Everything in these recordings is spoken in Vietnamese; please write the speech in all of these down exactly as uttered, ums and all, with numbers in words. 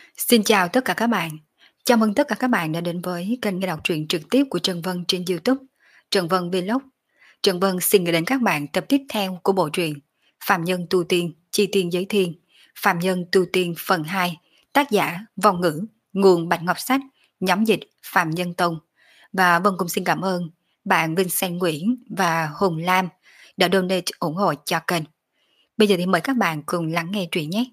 Xin chào tất cả các bạn. Chào mừng tất cả các bạn đã đến với kênh nghe đọc truyện trực tiếp của Trần Vân trên YouTube, Trần Vân Vlog. Trần Vân xin gửi đến các bạn tập tiếp theo của bộ truyện Phạm Nhân Tu Tiên, Chi Tiên Giới Thiên, Phạm Nhân Tu Tiên phần hai, tác giả Vong Ngữ, nguồn Bạch Ngọc Sách, nhóm dịch Phạm Nhân Tông. Và Vân cũng xin cảm ơn bạn Vincent Nguyễn và Hùng Lam đã donate ủng hộ cho kênh. Bây giờ thì mời các bạn cùng lắng nghe truyện nhé.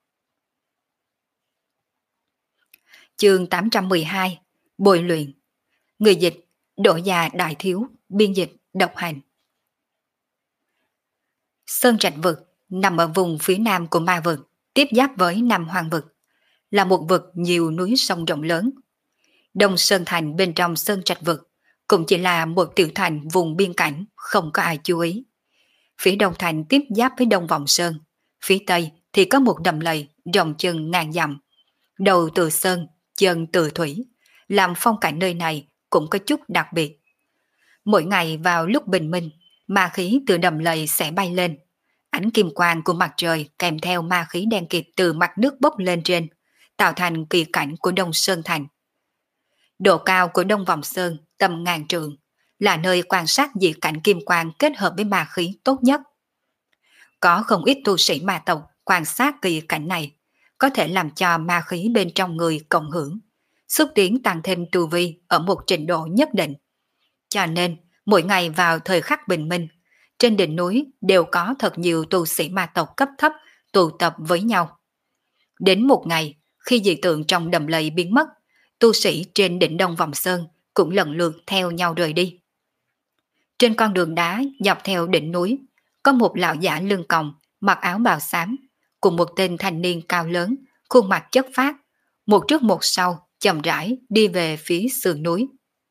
Chương tám trăm mười hai, Bồi luyện. Người dịch Đỗ Già Đại Thiếu, biên dịch Độc Hành. Sơn Trạch Vực nằm ở vùng phía nam của Ma Vực, tiếp giáp với Nam Hoang Vực, là một vực nhiều núi sông rộng lớn. Đông Sơn Thành bên trong Sơn Trạch Vực cũng chỉ là một tiểu thành vùng biên cảnh, không có ai chú ý. Phía đông thành tiếp giáp với Đông Vọng Sơn, phía tây thì có một đầm lầy rộng chừng ngàn dặm, đầu từ sơn, chân từ thủy, làm phong cảnh nơi này cũng có chút đặc biệt. Mỗi ngày vào lúc bình minh, ma khí từ đầm lầy sẽ bay lên. Ánh kim quang của mặt trời kèm theo ma khí đen kịt từ mặt nước bốc lên trên, tạo thành kỳ cảnh của Đông Sơn Thành. Độ cao của Đông Vọng Sơn tầm ngàn trượng, là nơi quan sát dị cảnh kim quang kết hợp với ma khí tốt nhất. Có không ít tu sĩ ma tộc quan sát kỳ cảnh này, có thể làm cho ma khí bên trong người cộng hưởng, xúc tiến tăng thêm tu vi ở một trình độ nhất định. Cho nên, mỗi ngày vào thời khắc bình minh, trên đỉnh núi đều có thật nhiều tu sĩ ma tộc cấp thấp tụ tập với nhau. Đến một ngày, khi dị tượng trong đầm lầy biến mất, tu sĩ trên đỉnh Đông Vọng Sơn cũng lần lượt theo nhau rời đi. Trên con đường đá dọc theo đỉnh núi, có một lão giả lưng còng, mặc áo bào xám, cùng một tên thanh niên cao lớn, khuôn mặt chất phác, một trước một sau, chậm rãi đi về phía sườn núi.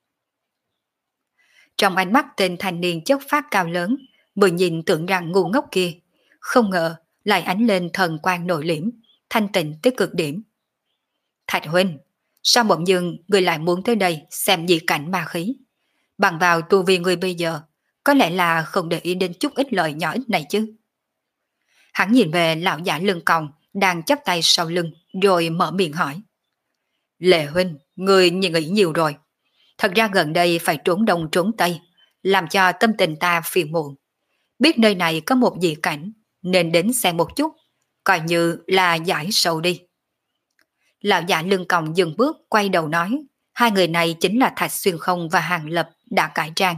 Trong ánh mắt tên thanh niên chất phác cao lớn, vừa nhìn tưởng rằng ngu ngốc kia, không ngờ lại ánh lên thần quang nội liễm, thanh tịnh tới cực điểm. Thạch huynh, sao bỗng dưng người lại muốn tới đây xem dị cảnh ma khí? Bằng vào tu vi người bây giờ, có lẽ là không để ý đến chút ít lợi nhỏ ít này chứ. Hắn nhìn về lão giả lưng còng đang chắp tay sau lưng, rồi mở miệng hỏi. Lệ huynh, người nhìn nghĩ nhiều rồi. Thật ra gần đây phải trốn đông trốn tây, làm cho tâm tình ta phiền muộn. Biết nơi này có một dị cảnh, nên đến xem một chút, coi như là giải sầu đi. Lão giả lưng còng dừng bước quay đầu nói, hai người này chính là Thạch Xuyên Không và Hàng Lập đã cải trang.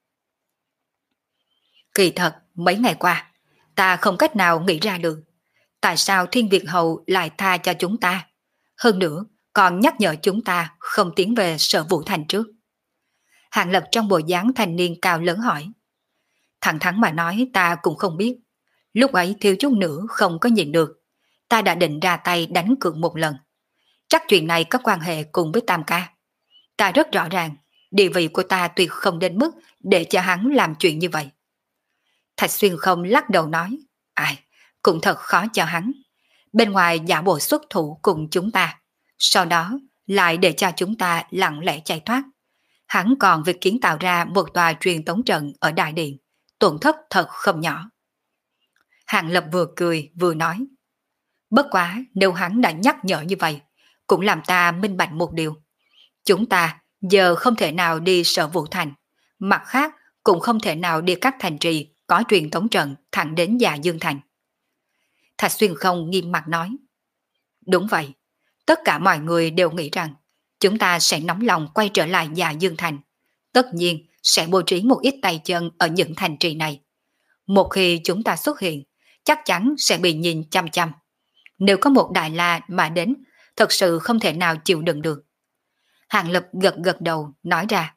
Kỳ thật, mấy ngày qua, ta không cách nào nghĩ ra được, tại sao Thiên Việt Hầu lại tha cho chúng ta, hơn nữa còn nhắc nhở chúng ta không tiến về Sở Vũ Thành trước. Hàng Lập trong bộ dáng thanh niên cao lớn hỏi. Thẳng thắn mà nói ta cũng không biết, lúc ấy thiếu chút nữa không có nhìn được, ta đã định ra tay đánh cược một lần. Chắc chuyện này có quan hệ cùng với Tam Ca. Ta rất rõ ràng, địa vị của ta tuyệt không đến mức để cho hắn làm chuyện như vậy. Thạch Xuyên Không lắc đầu nói, ai, cũng thật khó cho hắn. Bên ngoài giả bộ xuất thủ cùng chúng ta, sau đó lại để cho chúng ta lặng lẽ chạy thoát. Hắn còn việc kiến tạo ra một tòa truyền tống trận ở đại điện, tổn thất thật không nhỏ. Hàng Lập vừa cười vừa nói, bất quá nếu hắn đã nhắc nhở như vậy, cũng làm ta minh bạch một điều. Chúng ta giờ không thể nào đi Sở Vũ Thành, mặt khác cũng không thể nào đi các thành trì có truyền tống trận thẳng đến Dạ Dương Thành. Thạch Xuyên Không nghiêm mặt nói, đúng vậy, tất cả mọi người đều nghĩ rằng chúng ta sẽ nóng lòng quay trở lại Dạ Dương Thành, tất nhiên sẽ bố trí một ít tay chân ở những thành trì này. Một khi chúng ta xuất hiện, chắc chắn sẽ bị nhìn chăm chăm. Nếu có một Đại La mà đến, thật sự không thể nào chịu đựng được. Hàng Lập gật gật đầu nói ra.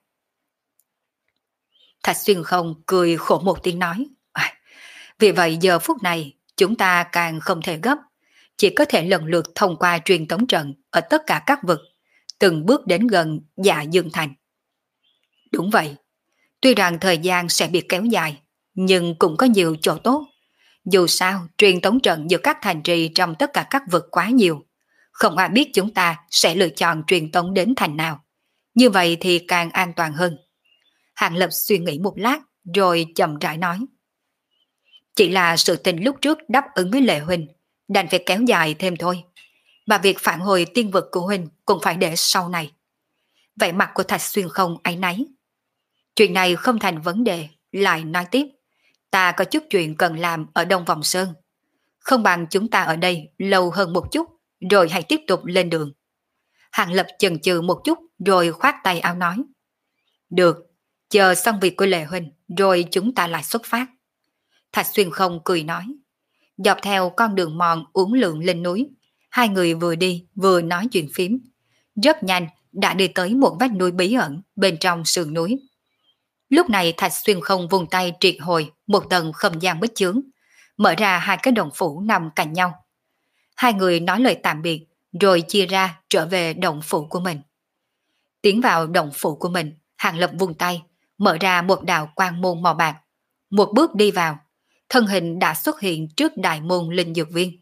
Thạch Xuyên Không cười khổ một tiếng nói, à, vì vậy giờ phút này chúng ta càng không thể gấp, chỉ có thể lần lượt thông qua truyền tống trận ở tất cả các vực, từng bước đến gần Dạ Dương Thành. Đúng vậy, tuy rằng thời gian sẽ bị kéo dài, nhưng cũng có nhiều chỗ tốt. Dù sao, truyền tống trận giữa các thành trì trong tất cả các vực quá nhiều, không ai biết chúng ta sẽ lựa chọn truyền tống đến thành nào. Như vậy thì càng an toàn hơn. Hàng Lập suy nghĩ một lát, rồi chậm rãi nói. Chỉ là sự tình lúc trước đáp ứng với Lệ Huynh, đành phải kéo dài thêm thôi. mà việc phản hồi tiên vực của huynh cũng phải để sau này. Vẻ mặt của Thạch Xuyên không áy náy. Chuyện này không thành vấn đề, lại nói tiếp. Ta có chút chuyện cần làm ở Đông Vòng Sơn. Không bằng chúng ta ở đây lâu hơn một chút, rồi hãy tiếp tục lên đường. Hàng Lập chần chừ một chút, rồi khoát tay áo nói. Được, chờ xong việc của Lệ Huynh, rồi chúng ta lại xuất phát. Thạch Xuyên không cười nói. Dọc theo con đường mòn uốn lượn lên núi, hai người vừa đi vừa nói chuyện phím. Rất nhanh đã đi tới một vách núi bí ẩn bên trong sườn núi. Lúc này Thạch Xuyên không vùng tay triệt hồi một tầng không gian bích chướng, mở ra hai cái động phủ nằm cạnh nhau. Hai người nói lời tạm biệt, rồi chia ra trở về động phủ của mình. Tiến vào động phủ của mình, Hàng Lập vùng tay, mở ra một đạo quang môn màu bạc. Một bước đi vào, thân hình đã xuất hiện trước đại môn linh dược viên.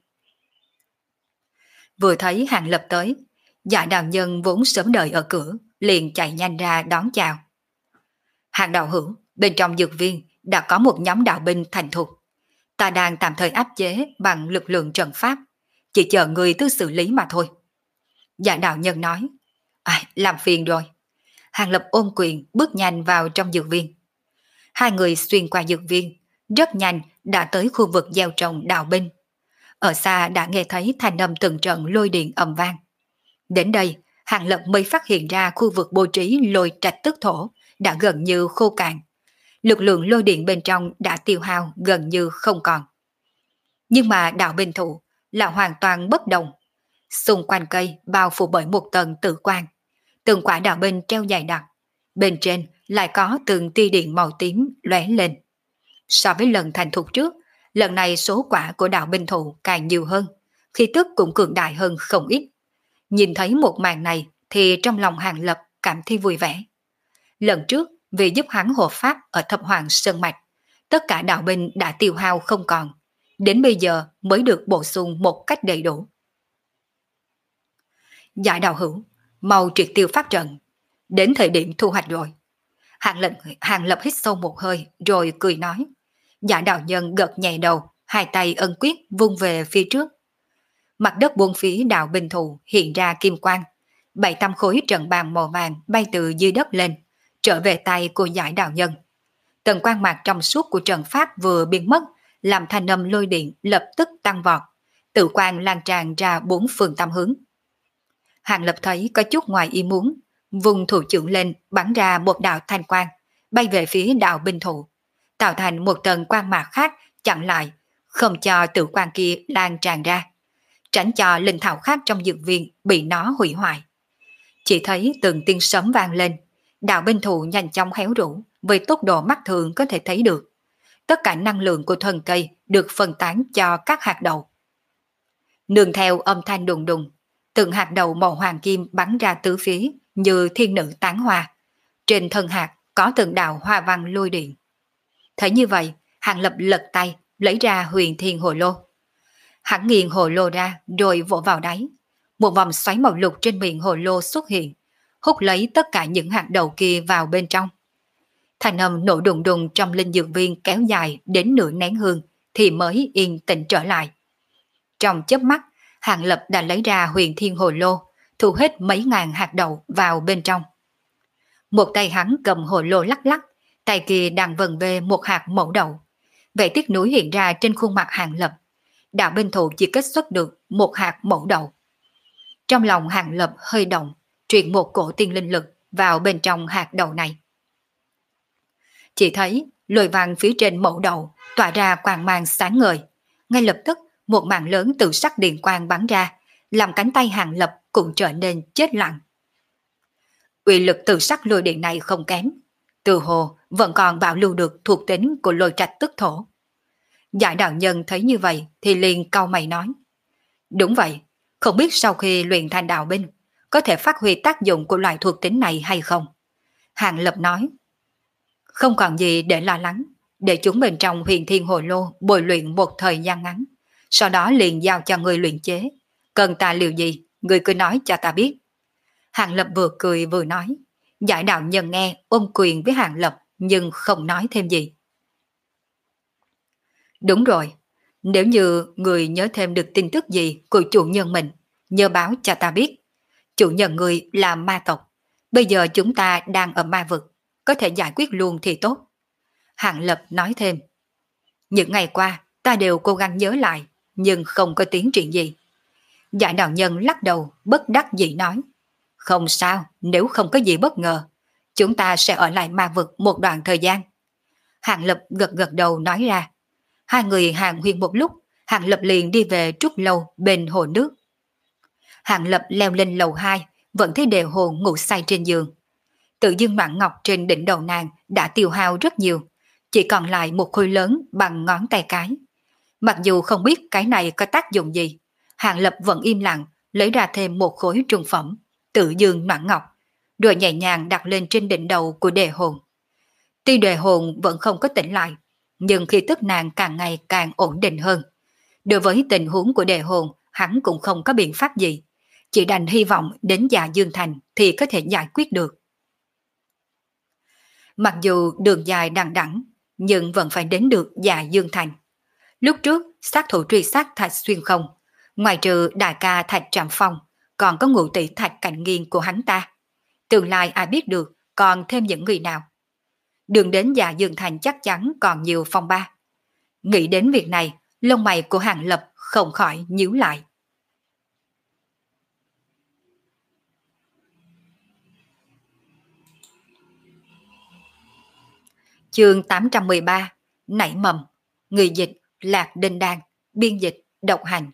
Vừa thấy Hàng Lập tới, Dạ đạo nhân vốn sớm đợi ở cửa, liền chạy nhanh ra đón chào. Hàng đạo hữu, bên trong dược viên đã có một nhóm đạo binh thành thục. Ta đang tạm thời áp chế bằng lực lượng trận pháp, chỉ chờ người tới xử lý mà thôi. Dạ đạo nhân nói. À, làm phiền rồi. Hàng Lập ôm quyền bước nhanh vào trong dược viên. Hai người xuyên qua dược viên, rất nhanh đã tới khu vực gieo trồng đạo binh. Ở xa đã nghe thấy thanh âm từng trận lôi điện ầm vang. Đến đây, Hàng Lập mới phát hiện ra khu vực bố trí lôi trạch tức thổ đã gần như khô cạn. Lực lượng lôi điện bên trong đã tiêu hao gần như không còn. Nhưng mà đạo binh thủ là hoàn toàn bất động. Xung quanh cây bao phủ bởi một tầng tử quang. Từng quả đạo binh treo dài đặc. Bên trên lại có từng tia điện màu tím lóe lên. So với lần thành thục trước, lần này số quả của đạo binh thủ càng nhiều hơn, khí tức cũng cường đại hơn không ít. Nhìn thấy một màn này thì trong lòng Hàng Lập cảm thấy vui vẻ. Lần trước vì giúp hắn hộ pháp ở Thập Hoàng Sơn Mạch, tất cả đạo binh đã tiêu hao không còn, đến bây giờ mới được bổ sung một cách đầy đủ. Dạ đạo hữu, mau triệt tiêu pháp trận, đến thời điểm thu hoạch rồi. Hàng Lập, Hàng Lập hít sâu một hơi rồi cười nói. Dạ đạo nhân gật nhẹ đầu, hai tay ân quyết vung về phía trước. Mặt đất buông phía đạo binh thù hiện ra kim quang, bảy tám khối trận bàn màu vàng bay từ dưới đất lên, trở về tay của giải đạo nhân. Tầng quang mạc trong suốt của trận pháp vừa biến mất, làm thanh âm lôi điện lập tức tăng vọt, tự quang lan tràn ra bốn phương tám hướng. Hàng Lập thấy có chút ngoài ý muốn, vùng thủ trưởng lên bắn ra một đạo thanh quang, bay về phía đạo binh thủ, tạo thành một tầng quang mạc khác chặn lại, không cho tự quang kia lan tràn ra, tránh cho linh thảo khác trong dược viên bị nó hủy hoại. Chỉ thấy từng tiếng sấm vang lên, đạo binh thủ nhanh chóng héo rũ với tốc độ mắt thường có thể thấy được. Tất cả năng lượng của thân cây được phân tán cho các hạt đậu. Nương theo âm thanh đùng đùng, từng hạt đậu màu hoàng kim bắn ra tứ phía như thiên nữ tán hoa. Trên thân hạt có từng đạo hoa văn lôi điện. Thấy như vậy, Hàng Lập lật tay lấy ra huyền thiên hồ lô. Hắn nghiền hồ lô ra rồi vỗ vào đáy. Một vòng xoáy màu lục trên miệng hồ lô xuất hiện, hút lấy tất cả những hạt đậu kia vào bên trong. Thanh âm nổ đùng đùng trong linh dược viên kéo dài đến nửa nén hương thì mới yên tĩnh trở lại. Trong chớp mắt, Hàng Lập đã lấy ra huyền thiên hồ lô, thu hết mấy ngàn hạt đậu vào bên trong. Một tay hắn cầm hồ lô lắc lắc, tay kia đang vần về một hạt mẫu đậu. Vẻ tiếc nuối hiện ra trên khuôn mặt Hàng Lập. Đạo binh thủ chỉ kết xuất được một hạt mẫu đậu. Trong lòng Hàng Lập hơi động, truyền một cổ tiên linh lực vào bên trong hạt đậu này. Chỉ thấy lồi vàng phía trên mẫu đậu tỏa ra quang mang sáng ngời. Ngay lập tức một màn lớn tự sắc điện quang bắn ra, làm cánh tay Hàng Lập cũng trở nên chết lặng. Uy lực tự sắc lôi điện này không kém, từ hồ vẫn còn bảo lưu được thuộc tính của lôi trạch tức thổ. Giải đạo nhân thấy như vậy thì liền cau mày nói. Đúng vậy, không biết sau khi luyện thành đạo binh có thể phát huy tác dụng của loại thuộc tính này hay không? Hàng Lập nói. Không còn gì để lo lắng, để chúng bên trong huyền thiên hồ lô bồi luyện một thời gian ngắn, sau đó liền giao cho người luyện chế. Cần ta liều gì, người cứ nói cho ta biết. Hàng Lập vừa cười vừa nói. Giải đạo nhân nghe ôm quyền với Hàng Lập nhưng không nói thêm gì. Đúng rồi, nếu như người nhớ thêm được tin tức gì của chủ nhân mình nhờ báo cho ta biết. Chủ nhân người là ma tộc. Bây giờ chúng ta đang ở ma vực, có thể giải quyết luôn thì tốt. Hạng Lập nói thêm. Những ngày qua, ta đều cố gắng nhớ lại, nhưng không có tiến triển gì. Giải đạo nhân lắc đầu, bất đắc dĩ nói. Không sao, nếu không có gì bất ngờ, chúng ta sẽ ở lại ma vực một đoạn thời gian. Hạng Lập gật gật đầu nói ra. Hai người hàng huyên một lúc, Hạng Lập liền đi về trúc lâu bên hồ nước. Hạng Lập leo lên lầu hai, vẫn thấy Đề Hồn ngủ say trên giường. Tự dưng mạn ngọc trên đỉnh đầu nàng đã tiêu hao rất nhiều, chỉ còn lại một khối lớn bằng ngón tay cái. Mặc dù không biết cái này có tác dụng gì, Hạng Lập vẫn im lặng lấy ra thêm một khối trung phẩm, tự dương mạn ngọc, rồi nhẹ nhàng đặt lên trên đỉnh đầu của Đề Hồn. Tuy Đề Hồn vẫn không có tỉnh lại, nhưng khi tức nàng càng ngày càng ổn định hơn. Đối với tình huống của Đề Hồn, hắn cũng không có biện pháp gì, chỉ đành hy vọng đến Dạ Dương Thành thì có thể giải quyết được. Mặc dù đường dài đằng đẵng, nhưng vẫn phải đến được Dạ Dương Thành. Lúc trước, sát thủ truy sát Thạch Xuyên Không, ngoài trừ đại ca Thạch Trạm Phong, còn có ngũ tỷ Thạch Cảnh Nghiên của hắn ta. Tương lai ai biết được còn thêm những người nào. Đường đến Dạ Dương Thành chắc chắn còn nhiều phong ba. Nghĩ đến việc này, lông mày của Hạng Lập không khỏi nhíu lại. Chương tám trăm mười ba, Nảy mầm. Người dịch Lạc Đinh Đan, biên dịch Độc Hành.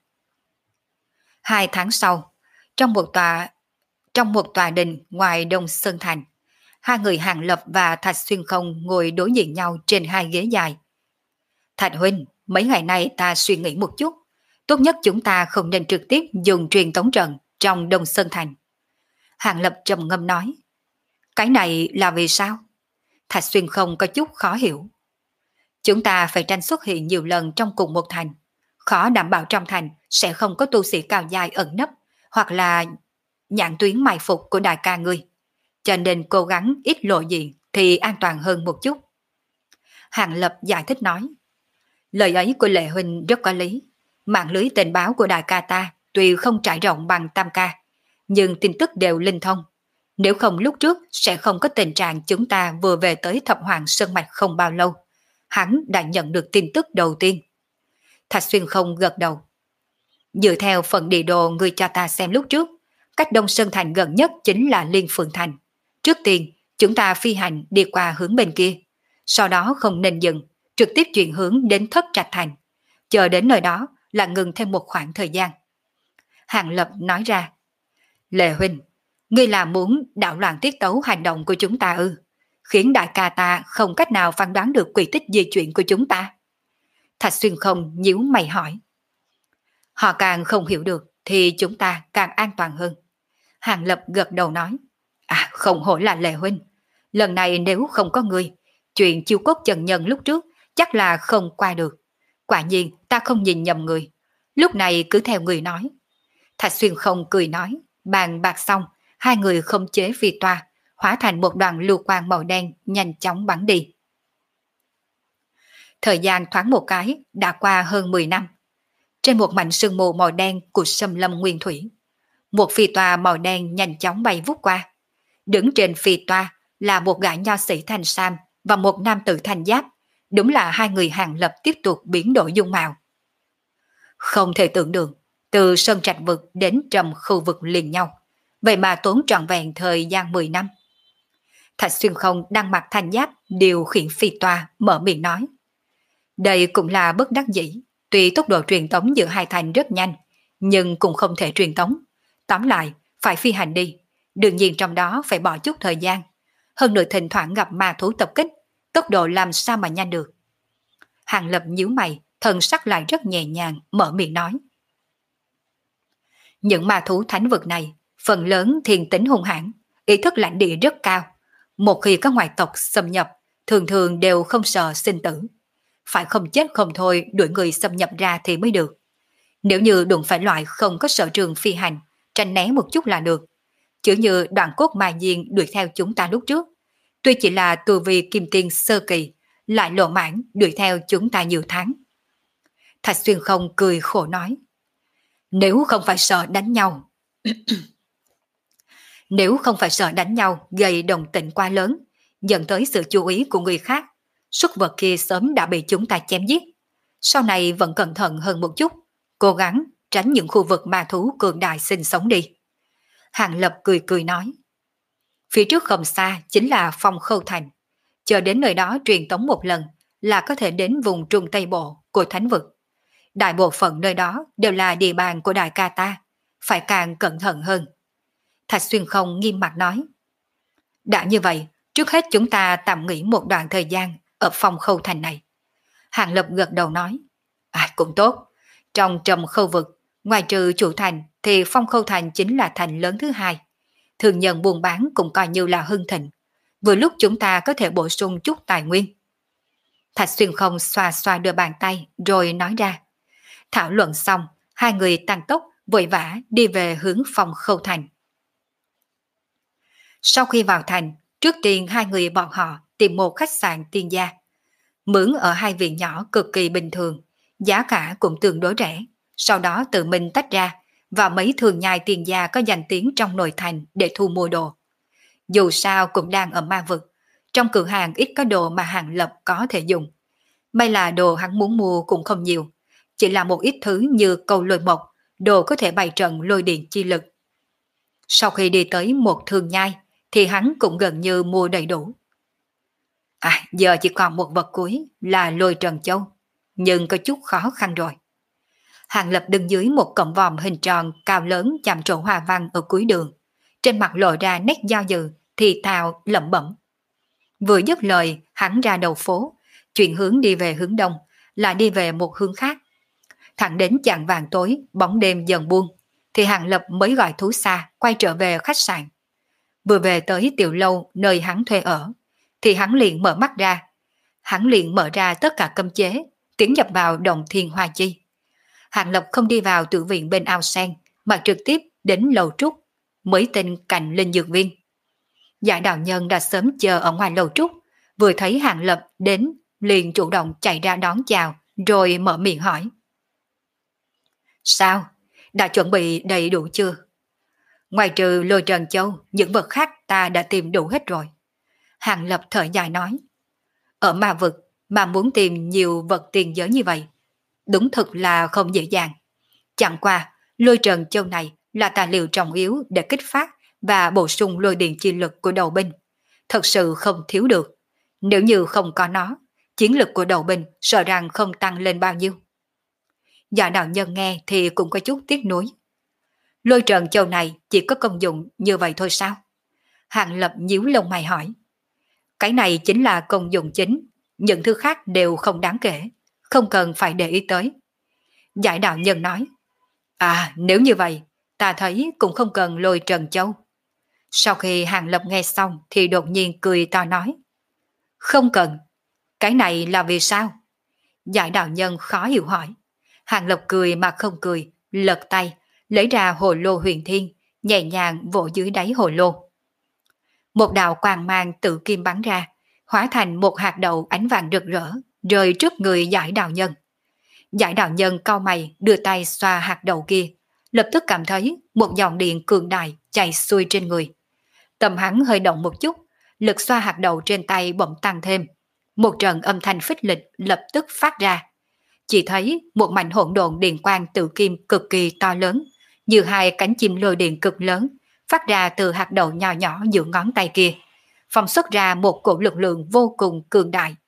Hai tháng sau, trong một tòa trong một tòa đình ngoài Đông Sơn Thành, hai người Hạng Lập và Thạch Xuyên Không ngồi đối diện nhau trên hai ghế dài. Thạch huynh, mấy ngày nay ta suy nghĩ một chút, tốt nhất chúng ta không nên trực tiếp dùng truyền tống trận trong Đông Sơn Thành. Hạng Lập trầm ngâm nói. Cái này là vì sao? Thạch Xuyên Không có chút khó hiểu. Chúng ta phải tranh xuất hiện nhiều lần trong cùng một thành, khó đảm bảo trong thành sẽ không có tu sĩ cao dài ẩn nấp, hoặc là nhãn tuyến mai phục của đại ca ngươi. Cho nên cố gắng ít lộ diện thì an toàn hơn một chút. Hạng Lập giải thích nói. Lời ấy của Lệ huynh rất có lý. Mạng lưới tình báo của đại ca ta tuy không trải rộng bằng Tam ca, nhưng tin tức đều linh thông. Nếu không lúc trước sẽ không có tình trạng chúng ta vừa về tới Thập Hoàng Sơn Mạch không bao lâu. Hắn đã nhận được tin tức đầu tiên. Thạch Xuyên Không gật đầu. Dựa theo phần địa đồ người cho ta xem lúc trước, cách Đông Sơn Thành gần nhất chính là Liên Phượng Thành. Trước tiên, chúng ta phi hành đi qua hướng bên kia. Sau đó không nên dừng, trực tiếp chuyển hướng đến Thất Trạch Thành. Chờ đến nơi đó là ngừng thêm một khoảng thời gian. Hạng Lập nói ra. Lệ huynh, ngươi là muốn đảo loạn tiết tấu hành động của chúng ta ư? Khiến đại ca ta không cách nào phán đoán được quy tích di chuyển của chúng ta. Thạch Xuyên Không nhíu mày hỏi. Họ càng không hiểu được thì chúng ta càng an toàn hơn. Hạng Lập gật đầu nói. À, không hổ là Lệ huynh. Lần này nếu không có ngươi, chuyện chiêu cốt trần nhân lúc trước chắc là không qua được. Quả nhiên ta không nhìn nhầm người. Lúc này cứ theo người nói. Thạch Xuyên Không cười nói. Bàn bạc xong, hai người không chế phi toa, hóa thành một đoàn lưu quang màu đen nhanh chóng bắn đi. Thời gian thoáng một cái đã qua hơn mười năm. Trên một mảnh sương mù màu đen của xâm lâm nguyên thủy, một phi toa màu đen nhanh chóng bay vút qua. Đứng trên phi toa là một gã nho sĩ thanh sam và một nam tử thanh giáp. Đúng là hai người Hạng Lập tiếp tục biến đổi dung mạo. Không thể tưởng được, từ Sơn Trạch Vực đến Trầm khu vực liền nhau, vậy mà tốn trọn vẹn thời gian mười năm. Thạch Xuyên Không đang mặc thanh giáp điều khiển phi toa mở miệng nói. Đây cũng là bất đắc dĩ, tuy tốc độ truyền tống giữa hai thành rất nhanh, nhưng cũng không thể truyền tống. Tóm lại, phải phi hành đi, đương nhiên trong đó phải bỏ chút thời gian. Hơn nữa thỉnh thoảng gặp ma thú tập kích, tốc độ làm sao mà nhanh được. Hạng Lập nhíu mày, thần sắc lại rất nhẹ nhàng, mở miệng nói. Những ma thú thánh vực này, phần lớn thiên tính hung hãn, ý thức lãnh địa rất cao. Một khi có ngoại tộc xâm nhập, thường thường đều không sợ sinh tử. Phải không chết không thôi đuổi người xâm nhập ra thì mới được. Nếu như đụng phải loại không có sở trường phi hành, tránh né một chút là được. Chứ như đoạn cốt mai diên đuổi theo chúng ta lúc trước. Tuy chỉ là tu vi kim tiên sơ kỳ, lại lộ mãn đuổi theo chúng ta nhiều tháng. Thạch Xuyên Không cười khổ nói. Nếu không phải sợ đánh nhau, nếu không phải sợ đánh nhau gây đồng tình quá lớn, dẫn tới sự chú ý của người khác, súc vật kia sớm đã bị chúng ta chém giết. Sau này vẫn cẩn thận hơn một chút, cố gắng tránh những khu vực ma thú cường đại sinh sống đi. Hàng Lập cười cười nói. Phía trước không xa chính là Phong Khâu Thành. Chờ đến nơi đó truyền tống một lần là có thể đến vùng Trung Tây Bộ của Thánh Vực. Đại bộ phận nơi đó đều là địa bàn của đại ca ta, phải càng cẩn thận hơn. Thạch Xuyên Không nghiêm mặt nói. Đã như vậy, trước hết chúng ta tạm nghỉ một đoạn thời gian ở Phong Khâu Thành này. Hàng Lập gật đầu nói. À, cũng tốt. Trong Trầm Khâu Vực, ngoài trừ chủ thành thì Phong Khâu Thành chính là thành lớn thứ hai. Thường nhân buôn bán cũng coi như là hưng thịnh. Vừa lúc chúng ta có thể bổ sung chút tài nguyên. Thạch Xuyên Không xoa xoa đưa bàn tay rồi nói ra. Thảo luận xong, hai người tăng tốc vội vã đi về hướng Phong Khâu Thành. Sau khi vào thành, trước tiên hai người bọn họ tìm một khách sạn tiên gia. Mướn ở hai viện nhỏ cực kỳ bình thường, giá cả cũng tương đối rẻ. Sau đó tự mình tách ra và mấy thường nhai tiền gia có danh tiếng trong nội thành để thu mua đồ. Dù sao cũng đang ở ma vực, trong cửa hàng ít có đồ mà Hàng Lập có thể dùng. May là đồ hắn muốn mua cũng không nhiều, chỉ là một ít thứ như cầu lôi mộc, đồ có thể bày trận lôi điện chi lực. Sau khi đi tới một thường nhai thì hắn cũng gần như mua đầy đủ. À, giờ chỉ còn một vật cuối là lôi trần châu, nhưng có chút khó khăn rồi. Hàng Lập đứng dưới một cổng vòm hình tròn cao lớn chạm trổ hoa văn ở cuối đường, trên mặt lộ ra nét do dự, thì thào lẩm bẩm. Vừa dứt lời, hắn ra đầu phố, chuyển hướng đi về hướng đông, là đi về một hướng khác. Thẳng đến chạng vàng tối, bóng đêm dần buông, thì Hàng Lập mới gọi thú xa quay trở về khách sạn. Vừa về tới tiểu lâu nơi hắn thuê ở, thì hắn liền mở mắt ra. Hắn liền mở ra tất cả cấm chế, tiến nhập vào động thiên hoa chi. Hàng Lập không đi vào tử viện bên ao sen, mà trực tiếp đến lầu trúc, mới tên cạnh linh dược viên. Giải đạo nhân đã sớm chờ ở ngoài lầu trúc, vừa thấy Hàng Lập đến, liền chủ động chạy ra đón chào, rồi mở miệng hỏi. Sao? Đã chuẩn bị đầy đủ chưa? Ngoài trừ lôi trần châu, những vật khác ta đã tìm đủ hết rồi. Hàng Lập thở dài nói. Ở ma vực mà muốn tìm nhiều vật tiền giới như vậy, đúng thực là không dễ dàng. Chẳng qua, lôi trần châu này là tài liệu trọng yếu để kích phát và bổ sung lôi điện chi lực của đầu binh. Thật sự không thiếu được. Nếu như không có nó, chiến lực của đầu binh sợ rằng không tăng lên bao nhiêu. Dạ đạo nhân nghe thì cũng có chút tiếc nuối. Lôi trần châu này chỉ có công dụng như vậy thôi sao? Hàng Lập nhíu lông mày hỏi. Cái này chính là công dụng chính, những thứ khác đều không đáng kể, không cần phải để ý tới. Giải đạo nhân nói. À, nếu như vậy, ta thấy cũng không cần lôi trần châu. Sau khi Hàng Lập nghe xong thì đột nhiên cười to nói. Không cần. Cái này là vì sao? Giải đạo nhân khó hiểu hỏi. Hàng Lập cười mà không cười, lật tay, lấy ra hồ lô huyền thiên, nhẹ nhàng vỗ dưới đáy hồ lô. Một đạo quang mang tự kim bắn ra, hóa thành một hạt đậu ánh vàng rực rỡ, rơi trước người giải đạo nhân. Giải đạo nhân cau mày đưa tay xoa hạt đậu kia, lập tức cảm thấy một dòng điện cường đại chạy xuôi trên người. Tâm hắn hơi động một chút, lực xoa hạt đậu trên tay bỗng tăng thêm. Một trận âm thanh phích lịch lập tức phát ra. Chỉ thấy một mảnh hỗn độn điện quang tự kim cực kỳ to lớn, như hai cánh chim lôi điện cực lớn, phát ra từ hạt đậu nhỏ nhỏ giữa ngón tay kia, phóng xuất ra một cổ lực lượng vô cùng cường đại.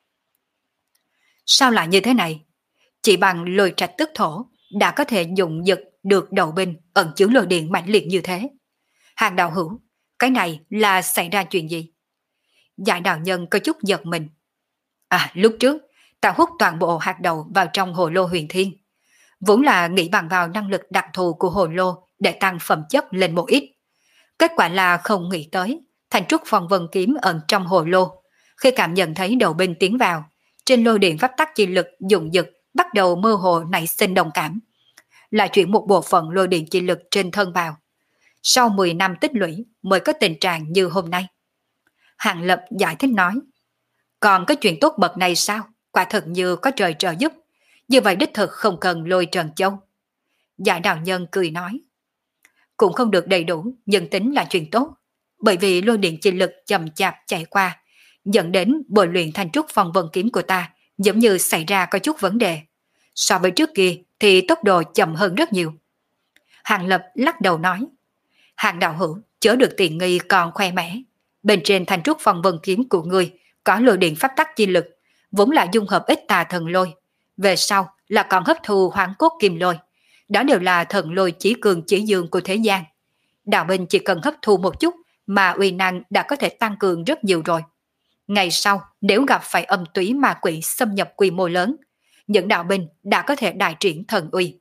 Sao lại như thế này? Chỉ bằng lôi trạch tức thổ đã có thể dụng giật được đầu binh ẩn chứa lôi điện mạnh liệt như thế. Hàng đạo hữu, cái này là xảy ra chuyện gì? Giải đạo nhân có chút giật mình. À, lúc trước ta hút toàn bộ hạt đậu vào trong hồ lô huyền thiên, vốn là nghĩ bằng vào năng lực đặc thù của hồ lô để tăng phẩm chất lên một ít. Kết quả là không nghĩ tới, thành trúc phong vân kiếm ẩn trong hồ lô. Khi cảm nhận thấy đầu binh tiến vào, trên lôi điện pháp tắc chi lực dụng dực bắt đầu mơ hồ nảy sinh đồng cảm. Là chuyển một bộ phận lôi điện chi lực trên thân vào. Sau mười năm tích lũy mới có tình trạng như hôm nay. Hàng Lập giải thích nói. Còn có chuyện tốt bậc này sao? Quả thật như có trời trợ giúp. Như vậy đích thực không cần lôi trần châu. Giải đạo nhân cười nói, cũng không được đầy đủ, nhưng tính là chuyện tốt, bởi vì lôi điện chi lực chậm chạp chạy qua, dẫn đến bồi luyện thành trúc phong vân kiếm của ta giống như xảy ra có chút vấn đề. So với trước kia thì tốc độ chậm hơn rất nhiều. Hàng Lập lắc đầu nói, Hàng đạo hữu chớ được tiện nghi còn khoe mẽ. Bên trên thành trúc phong vân kiếm của ngươi có lôi điện pháp tắc chi lực, vốn là dung hợp ít tà thần lôi. Về sau là còn hấp thu hoang cốt kim lôi. Đó đều là thần lôi chỉ cường chỉ dương của thế gian. Đạo binh chỉ cần hấp thu một chút mà uy năng đã có thể tăng cường rất nhiều rồi. Ngày sau nếu gặp phải âm túy ma quỷ xâm nhập quy mô lớn, những đạo binh đã có thể đại triển thần uy.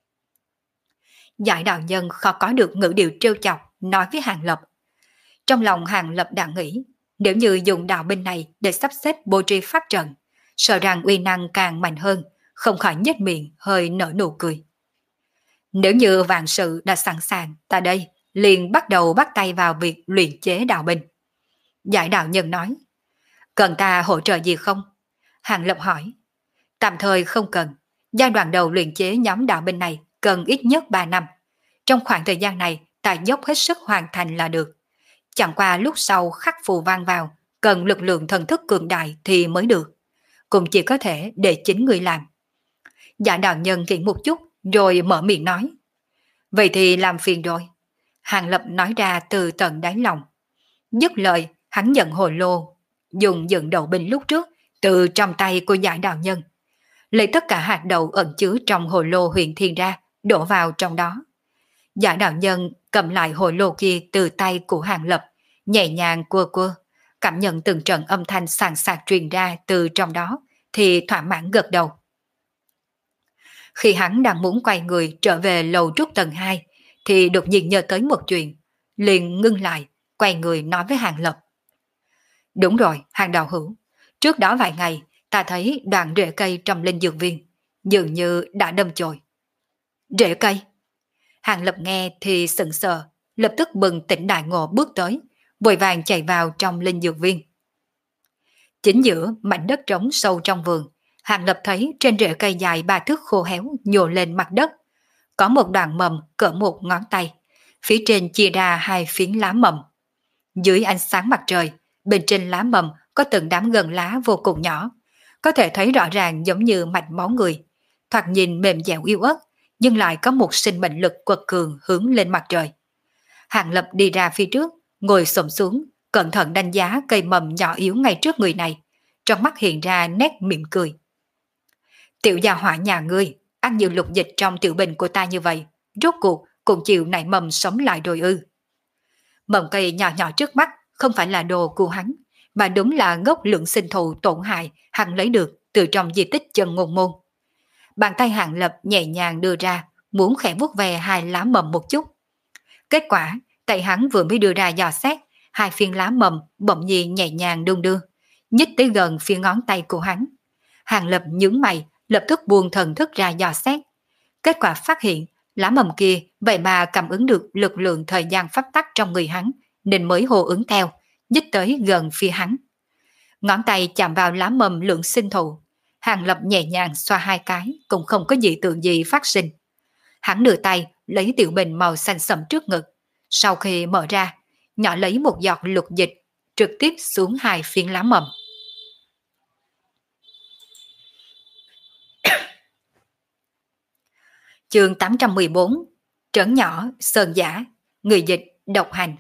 Giải đạo nhân khó có được ngữ điệu trêu chọc nói với Hàng Lập. Trong lòng Hàng Lập đã nghĩ, nếu như dùng đạo binh này để sắp xếp bố trí pháp trận, sợ rằng uy năng càng mạnh hơn, không khỏi nhếch miệng hơi nở nụ cười. Nếu như vạn sự đã sẵn sàng, ta đây liền bắt đầu bắt tay vào việc luyện chế đạo binh. Giải đạo nhân nói, cần ta hỗ trợ gì không? Hàng Lập hỏi, tạm thời không cần, giai đoạn đầu luyện chế nhóm đạo binh này cần ít nhất ba năm. Trong khoảng thời gian này ta dốc hết sức hoàn thành là được. Chẳng qua lúc sau khắc phù văn vào, cần lực lượng thần thức cường đại thì mới được. Cũng chỉ có thể để chính người làm. Giả đạo nhân nghĩ một chút rồi mở miệng nói, vậy thì làm phiền rồi. Hàng Lập nói ra từ tận đáy lòng. Dứt lời, hắn nhận hồ lô, dùng dựng đầu binh lúc trước từ trong tay của giải đạo nhân, lấy tất cả hạt đậu ẩn chứa trong hồ lô huyền thiên ra, đổ vào trong đó. Giải đạo nhân cầm lại hồ lô kia từ tay của Hàng Lập, nhẹ nhàng cua cua, cảm nhận từng trận âm thanh sàn sạc truyền ra từ trong đó, thì thỏa mãn gật đầu. Khi hắn đang muốn quay người trở về lầu trúc tầng hai, thì đột nhiên nhớ tới một chuyện, liền ngưng lại, quay người nói với Hàng Lập. Đúng rồi, Hàng đạo hữu, trước đó vài ngày, ta thấy đoạn rễ cây trong linh dược viên, dường như đã đâm chồi. Rễ cây? Hàng Lập nghe thì sững sờ, lập tức bừng tỉnh đại ngộ bước tới, vội vàng chạy vào trong linh dược viên. Chính giữa mảnh đất trống sâu trong vườn, Hàng Lập thấy trên rễ cây dài ba thước khô héo nhô lên mặt đất, có một đoạn mầm cỡ một ngón tay, phía trên chia ra hai phiến lá mầm. Dưới ánh sáng mặt trời, bên trên lá mầm có từng đám gần lá vô cùng nhỏ, có thể thấy rõ ràng giống như mạch máu người, thoạt nhìn mềm dẻo yếu ớt, nhưng lại có một sinh mệnh lực quật cường hướng lên mặt trời. Hàng Lập đi ra phía trước, ngồi xổm xuống, cẩn thận đánh giá cây mầm nhỏ yếu ngay trước người này, trong mắt hiện ra nét mỉm cười. Tiểu gia hỏa nhà ngươi, ăn nhiều lục dịch trong tiểu bình của ta như vậy, rốt cuộc cũng chịu nảy mầm sống lại rồi ư. Mầm cây nhỏ nhỏ trước mắt không phải là đồ của hắn, mà đúng là gốc lượng sinh thụ tổn hại hắn lấy được từ trong di tích chân ngôn môn. Bàn tay Hàng Lập nhẹ nhàng đưa ra, muốn khẽ vuốt về hai lá mầm một chút. Kết quả, tay hắn vừa mới đưa ra dò xét, hai phiến lá mầm bỗng nhiên nhẹ nhàng đung đưa, nhích tới gần phía ngón tay của hắn. Hàng Lập nhướng mày, lập tức buông thần thức ra dò xét. Kết quả phát hiện, lá mầm kia vậy mà cảm ứng được lực lượng thời gian pháp tắc trong người hắn, nên mới hô ứng theo, nhích tới gần phía hắn. Ngón tay chạm vào lá mầm lượng sinh thụ, Hàng Lập nhẹ nhàng xoa hai cái, cũng không có gì tượng gì phát sinh. Hắn đưa tay lấy tiểu bình màu xanh sẫm trước ngực, sau khi mở ra, nhỏ lấy một giọt lục dịch, trực tiếp xuống hai phiến lá mầm. Chương tám trăm mười bốn, Trấn nhỏ, Sơn giả, người dịch, độc hành.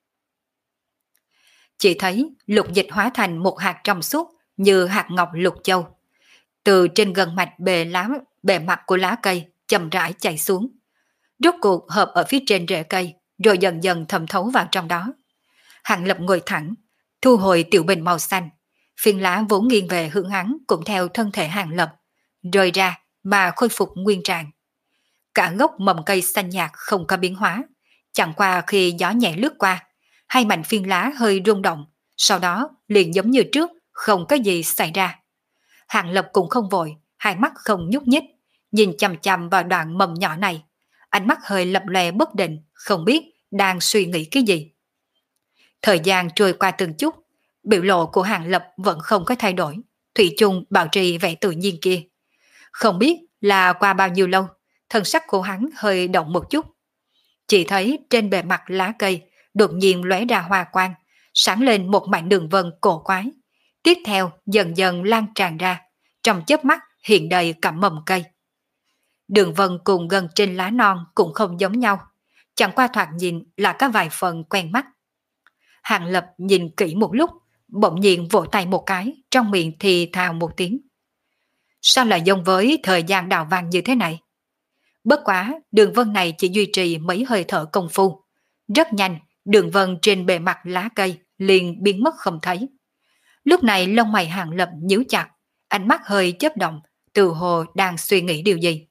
Chỉ thấy lục dịch hóa thành một hạt trong suốt như hạt ngọc lục châu. Từ trên gần mạch bề lá, bề mặt của lá cây chậm rãi chảy xuống. Rốt cuộc hợp ở phía trên rễ cây, rồi dần dần thẩm thấu vào trong đó. Hàng Lập ngồi thẳng, thu hồi tiểu bình màu xanh. Phiến lá vốn nghiêng về hướng hắn cũng theo thân thể Hàng Lập, rời ra mà khôi phục nguyên trạng. Cả gốc mầm cây xanh nhạt không có biến hóa, chẳng qua khi gió nhẹ lướt qua, hai mảnh phiến lá hơi rung động, sau đó liền giống như trước, không có gì xảy ra. Hàng Lập cũng không vội, hai mắt không nhúc nhích, nhìn chằm chằm vào đoạn mầm nhỏ này, ánh mắt hơi lập lòe bất định, không biết đang suy nghĩ cái gì. Thời gian trôi qua từng chút, biểu lộ của Hàng Lập vẫn không có thay đổi, thủy chung bảo trì vẻ tự nhiên kia. Không biết là qua bao nhiêu lâu, thân sắc của hắn hơi động một chút. Chỉ thấy trên bề mặt lá cây đột nhiên lóe ra hoa quang, sáng lên một mảnh đường vân cổ quái. Tiếp theo dần dần lan tràn ra, trong chớp mắt hiện đầy cả mầm cây. Đường vân cùng gần trên lá non cũng không giống nhau, chẳng qua thoạt nhìn là có vài phần quen mắt. Hàng Lập nhìn kỹ một lúc, bỗng nhiên vỗ tay một cái, trong miệng thì thào một tiếng. Sao lại giống với thời gian đào vàng như thế này? Bất quá, đường vân này chỉ duy trì mấy hơi thở công phu. Rất nhanh, đường vân trên bề mặt lá cây liền biến mất không thấy. Lúc này lông mày Hàng Lập nhíu chặt, ánh mắt hơi chớp động, từ hồ đang suy nghĩ điều gì.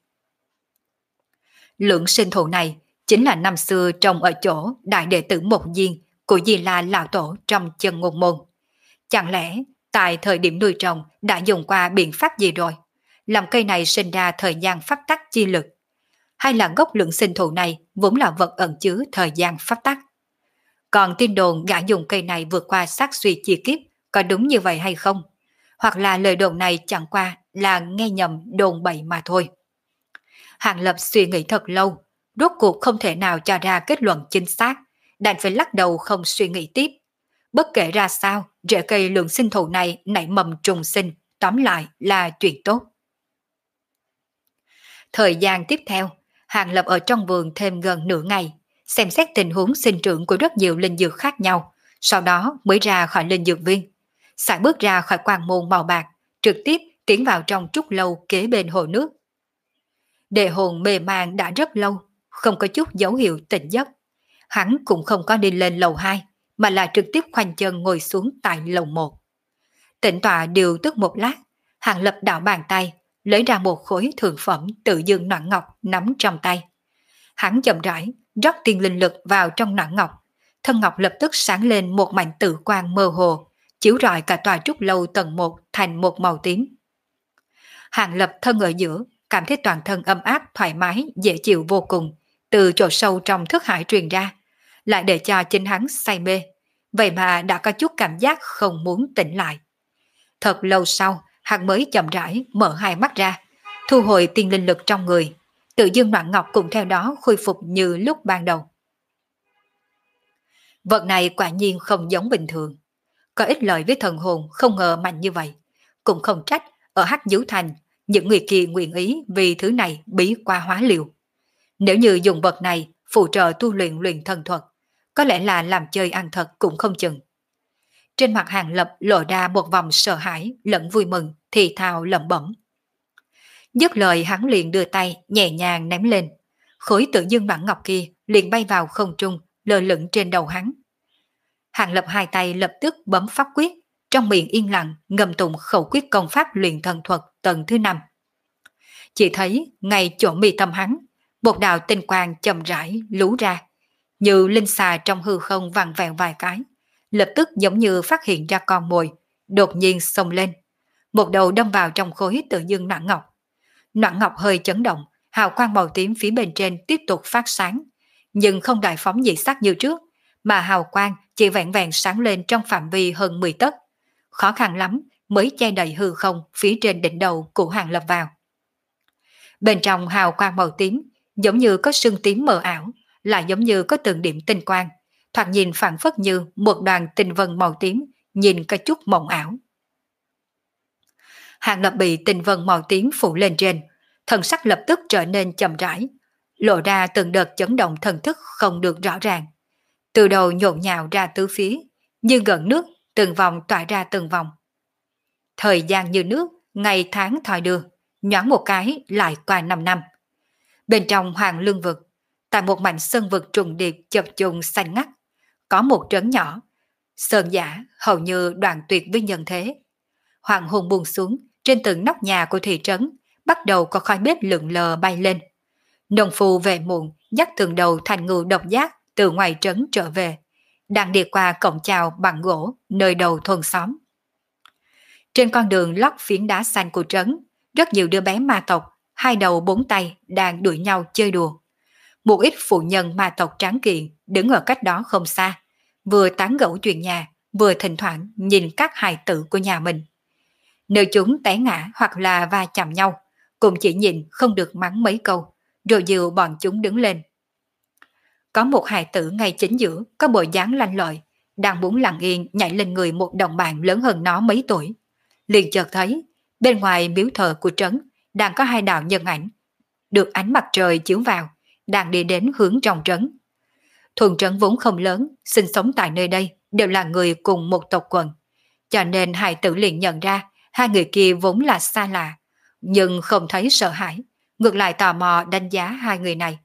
Lượng sinh thụ này chính là năm xưa trồng ở chỗ đại đệ tử Một Diên của Di La Lão Tổ trong Chân Ngôn Môn. Chẳng lẽ tại thời điểm nuôi trồng đã dùng qua biện pháp gì rồi? Làm cây này sinh ra thời gian pháp tắc chi lực? Hay là gốc lượng sinh thụ này vốn là vật ẩn chứa thời gian pháp tắc? Còn tin đồn gã dùng cây này vượt qua sát suy chi kiếp có đúng như vậy hay không? Hoặc là lời đồn này chẳng qua là nghe nhầm đồn bậy mà thôi. Hàng Lập suy nghĩ thật lâu, rốt cuộc không thể nào cho ra kết luận chính xác, đành phải lắc đầu không suy nghĩ tiếp. Bất kể ra sao, rễ cây lượng sinh thụ này nảy mầm trùng sinh, tóm lại là chuyện tốt. Thời gian tiếp theo, Hàng Lập ở trong vườn thêm gần nửa ngày, xem xét tình huống sinh trưởng của rất nhiều linh dược khác nhau, sau đó mới ra khỏi linh dược viên. Sải bước ra khỏi quang môn màu bạc, trực tiếp tiến vào trong trúc lâu kế bên hồ nước. Đề hồn mê man đã rất lâu, không có chút dấu hiệu tỉnh giấc. Hắn cũng không có đi lên lầu hai, mà là trực tiếp khoanh chân ngồi xuống tại lầu một. Tĩnh tọa điều tức một lát, Hàng Lập đảo bàn tay, lấy ra một khối thượng phẩm tự dương noãn ngọc nắm trong tay. Hắn chậm rãi rót tiên linh lực vào trong noãn ngọc, thân ngọc lập tức sáng lên một mảnh tử quang mơ hồ, chiếu rọi cả tòa trúc lâu tầng một thành một màu tím. Hàng Lập thân ở giữa, cảm thấy toàn thân ấm áp thoải mái, dễ chịu vô cùng, từ chỗ sâu trong thức hải truyền ra, lại để cho chính hắn say mê, vậy mà đã có chút cảm giác không muốn tỉnh lại. Thật lâu sau, hắn mới chậm rãi mở hai mắt ra, thu hồi tiên linh lực trong người, tự dương noãn ngọc cũng theo đó khôi phục như lúc ban đầu. Vật này quả nhiên không giống bình thường, có ích lợi với thần hồn không ngờ mạnh như vậy, cũng không trách ở Hắc Dấu Thành những người kia nguyện ý vì thứ này bí qua hóa liều. Nếu như dùng vật này phụ trợ tu luyện luyện thần thuật, có lẽ là làm chơi ăn thật cũng không chừng. Trên mặt Hàng Lập lộ ra một vòng sợ hãi lẫn vui mừng, thì thào lẩm bẩm. Dứt lời hắn liền đưa tay nhẹ nhàng ném lên, khối tự dương noãn ngọc kia liền bay vào không trung, lơ lửng trên đầu hắn. Hàng Lập hai tay lập tức bấm pháp quyết, trong miệng yên lặng ngầm tụng khẩu quyết công pháp luyện thần thuật tầng thứ năm. Chỉ thấy ngay chỗ mi tâm hắn, một đạo tinh quang chậm rãi lú ra, như linh xà trong hư không vặn vẹo vài cái, lập tức giống như phát hiện ra con mồi, đột nhiên xông lên, một đầu đâm vào trong khối tự dương noãn ngọc. Noãn ngọc hơi chấn động, hào quang màu tím phía bên trên tiếp tục phát sáng, nhưng không đại phóng dị sắc như trước, mà hào quang chỉ vẹn vẹn sáng lên trong phạm vi hơn mười tấc, khó khăn lắm mới che đầy hư không phía trên đỉnh đầu của Hàng Lập vào. Bên trong hào quang màu tím, giống như có sương tím mờ ảo, lại giống như có từng điểm tinh quang, thoạt nhìn phản phất như một đoàn tinh vân màu tím, nhìn có chút mộng ảo. Hàng Lập bị tinh vân màu tím phủ lên trên, thần sắc lập tức trở nên chậm rãi, lộ ra từng đợt chấn động thần thức không được rõ ràng. Từ đầu nhộn nhạo ra tứ phía, như gần nước, từng vòng tỏa ra từng vòng. Thời gian như nước, ngày tháng thoi đưa, nhoáng một cái lại qua năm năm. Bên trong Hoàng Lương Vực, tại một mảnh sơn vực trùng điệp chập trùng xanh ngắt, có một trấn nhỏ, sơn giả hầu như đoạn tuyệt với nhân thế. Hoàng hôn buông xuống, trên từng nóc nhà của thị trấn, bắt đầu có khói bếp lượn lờ bay lên. Nông phu về muộn, dắt từng đầu thành ngưu độc giác từ ngoài trấn trở về, đang đi qua cổng chào bằng gỗ nơi đầu thôn xóm. Trên con đường lót phiến đá xanh của trấn, rất nhiều đứa bé ma tộc, hai đầu bốn tay đang đuổi nhau chơi đùa. Một ít phụ nhân ma tộc tráng kiện đứng ở cách đó không xa, vừa tán gẫu chuyện nhà, vừa thỉnh thoảng nhìn các hài tử của nhà mình. Nếu chúng té ngã hoặc là va chạm nhau, cũng chỉ nhìn không được mắng mấy câu, rồi dìu bọn chúng đứng lên. Có một hài tử ngay chính giữa, có bộ dáng lanh lợi, đang muốn lặng yên nhảy lên người một đồng bạn lớn hơn nó mấy tuổi. Liền chợt thấy, bên ngoài miếu thờ của trấn, đang có hai đạo nhân ảnh, được ánh mặt trời chiếu vào, đang đi đến hướng trong trấn. Thôn trấn vốn không lớn, sinh sống tại nơi đây đều là người cùng một tộc quần, cho nên hài tử liền nhận ra hai người kia vốn là xa lạ, nhưng không thấy sợ hãi, ngược lại tò mò đánh giá hai người này.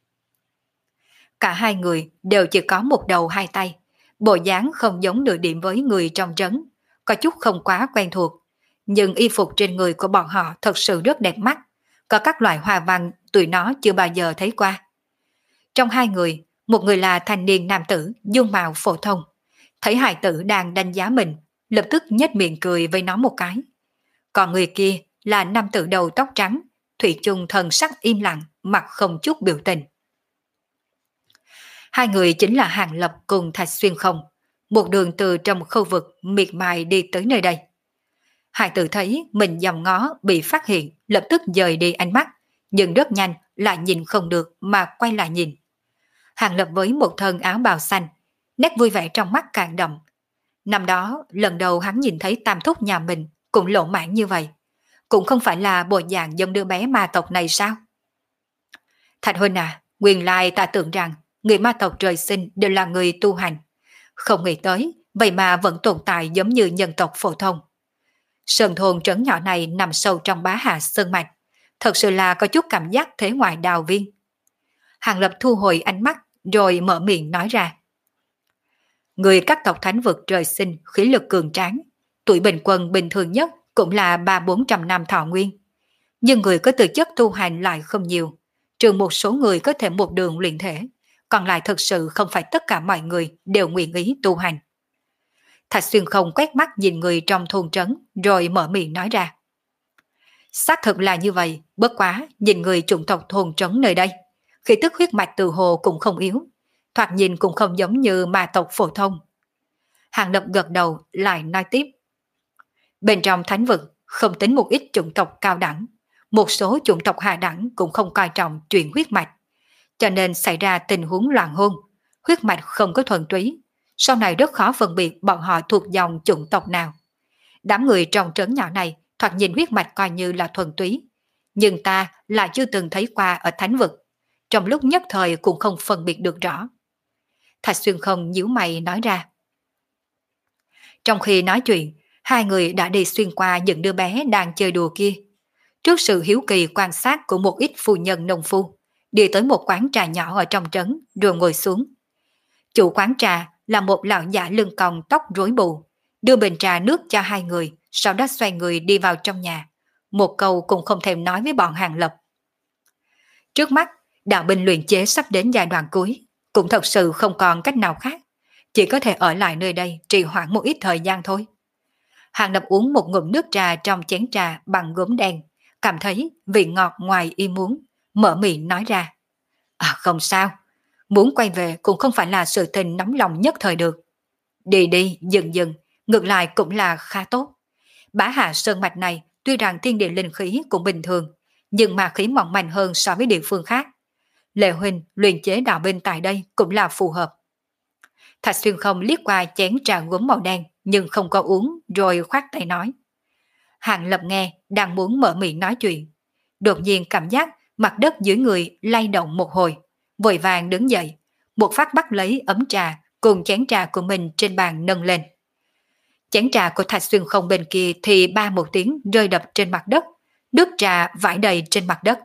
Cả hai người đều chỉ có một đầu hai tay, bộ dáng không giống nửa điểm với người trong trấn, có chút không quá quen thuộc, nhưng y phục trên người của bọn họ thật sự rất đẹp mắt, có các loại hoa văn tụi nó chưa bao giờ thấy qua. Trong hai người, một người là thanh niên nam tử, dung mạo phổ thông, thấy hài tử đang đánh giá mình, lập tức nhếch miệng cười với nó một cái. Còn người kia là nam tử đầu tóc trắng, thủy chung thần sắc im lặng, mặt không chút biểu tình. Hai người chính là Hàng Lập cùng Thạch Xuyên Không, một đường từ trong khu vực miệt mài đi tới nơi đây. Hải tử thấy mình dòm ngó bị phát hiện, lập tức dời đi ánh mắt, nhưng rất nhanh lại nhìn không được mà quay lại nhìn. Hàng Lập với một thân áo bào xanh, nét vui vẻ trong mắt càng đậm. Năm đó, lần đầu hắn nhìn thấy tam thúc nhà mình cũng lộ mãn như vậy. Cũng không phải là bộ dạng giống đứa bé ma tộc này sao? Thạch huynh à, nguyên lai ta tưởng rằng người ma tộc trời sinh đều là người tu hành. Không nghĩ tới, vậy mà vẫn tồn tại giống như nhân tộc phổ thông. Sơn thôn trấn nhỏ này nằm sâu trong Bá Hà Sơn Mạch, thật sự là có chút cảm giác thế ngoại đào viên. Hàng Lập thu hồi ánh mắt, rồi mở miệng nói ra. Người các tộc thánh vực trời sinh khí lực cường tráng, tuổi bình quân bình thường nhất cũng là ba bốn trăm năm thọ nguyên. Nhưng người có tư chất tu hành lại không nhiều, trừ một số người có thể một đường luyện thể, còn lại thực sự không phải tất cả mọi người đều nguyện ý tu hành. Thạch Xuyên Không quét mắt nhìn người trong thôn trấn, rồi mở miệng nói ra. Xác thực là như vậy, bất quá nhìn người chủng tộc thôn trấn nơi đây, khí tức huyết mạch từ hồ cũng không yếu, thoạt nhìn cũng không giống như ma tộc phổ thông. Hàng Lập gật đầu lại nói tiếp. Bên trong thánh vực không tính một ít chủng tộc cao đẳng, một số chủng tộc hạ đẳng cũng không coi trọng chuyện huyết mạch, cho nên xảy ra tình huống loạn hôn, huyết mạch không có thuần túy, sau này rất khó phân biệt bọn họ thuộc dòng chủng tộc nào. Đám người trong trấn nhỏ này thoạt nhìn huyết mạch coi như là thuần túy, nhưng ta là chưa từng thấy qua ở thánh vực, trong lúc nhất thời cũng không phân biệt được rõ. Thạch Xuyên Không nhíu mày nói ra. Trong khi nói chuyện, hai người đã đi xuyên qua những đứa bé đang chơi đùa kia. Trước sự hiếu kỳ quan sát của một ít phu nhân nông phu, đi tới một quán trà nhỏ ở trong trấn rồi ngồi xuống. Chủ quán trà là một lão giả lưng còng tóc rối bù, đưa bình trà nước cho hai người, sau đó xoay người đi vào trong nhà. Một câu cũng không thèm nói với bọn Hàng Lập. Trước mắt, đạo binh luyện chế sắp đến giai đoạn cuối, cũng thật sự không còn cách nào khác, chỉ có thể ở lại nơi đây trì hoãn một ít thời gian thôi. Hàng Lập uống một ngụm nước trà trong chén trà bằng gốm đen, cảm thấy vị ngọt ngoài ý muốn, mở miệng nói ra. À, không sao, muốn quay về cũng không phải là sự tình nóng lòng nhất thời được. Đi đi, dừng dừng, ngược lại cũng là khá tốt. Bá Hạ Sơn Mạch này tuy rằng thiên địa linh khí cũng bình thường, nhưng mà khí mỏng manh hơn so với địa phương khác. Lệ huynh luyện chế đạo binh tại đây cũng là phù hợp. Thạch Xuyên Không liếc qua chén trà gốm màu đen nhưng không có uống, rồi khoát tay nói. Hàng Lập nghe đang muốn mở miệng nói chuyện, đột nhiên cảm giác mặt đất dưới người lay động một hồi, vội vàng đứng dậy, một phát bắt lấy ấm trà cùng chén trà của mình trên bàn nâng lên. Chén trà của Thạch Xuyên Không bên kia thì ba một tiếng rơi đập trên mặt đất, nước trà vãi đầy trên mặt đất.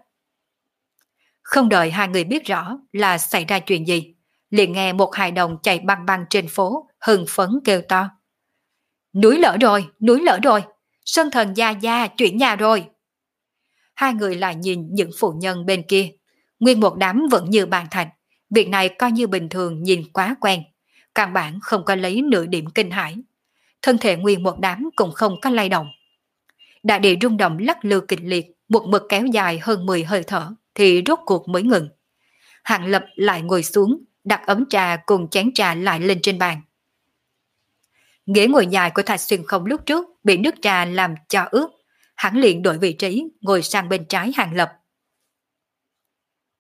Không đợi hai người biết rõ là xảy ra chuyện gì, liền nghe một hài đồng chạy băng băng trên phố, hưng phấn kêu to. Núi lở rồi, núi lở rồi, Sơn Thần gia gia chuyển nhà rồi. Hai người lại nhìn những phụ nhân bên kia, nguyên một đám vẫn như bàn thạch, việc này coi như bình thường nhìn quá quen, căn bản không có lấy nửa điểm kinh hãi. Thân thể nguyên một đám cũng không có lay động. Đại địa rung động lắc lư kịch liệt, một mực kéo dài hơn mười hơi thở, thì rốt cuộc mới ngừng. Hàng Lập lại ngồi xuống, đặt ấm trà cùng chén trà lại lên trên bàn. Ghế ngồi dài của Thạch Xuyên Không lúc trước bị nước trà làm cho ướt, hắn liền đổi vị trí, ngồi sang bên trái Hàng Lập.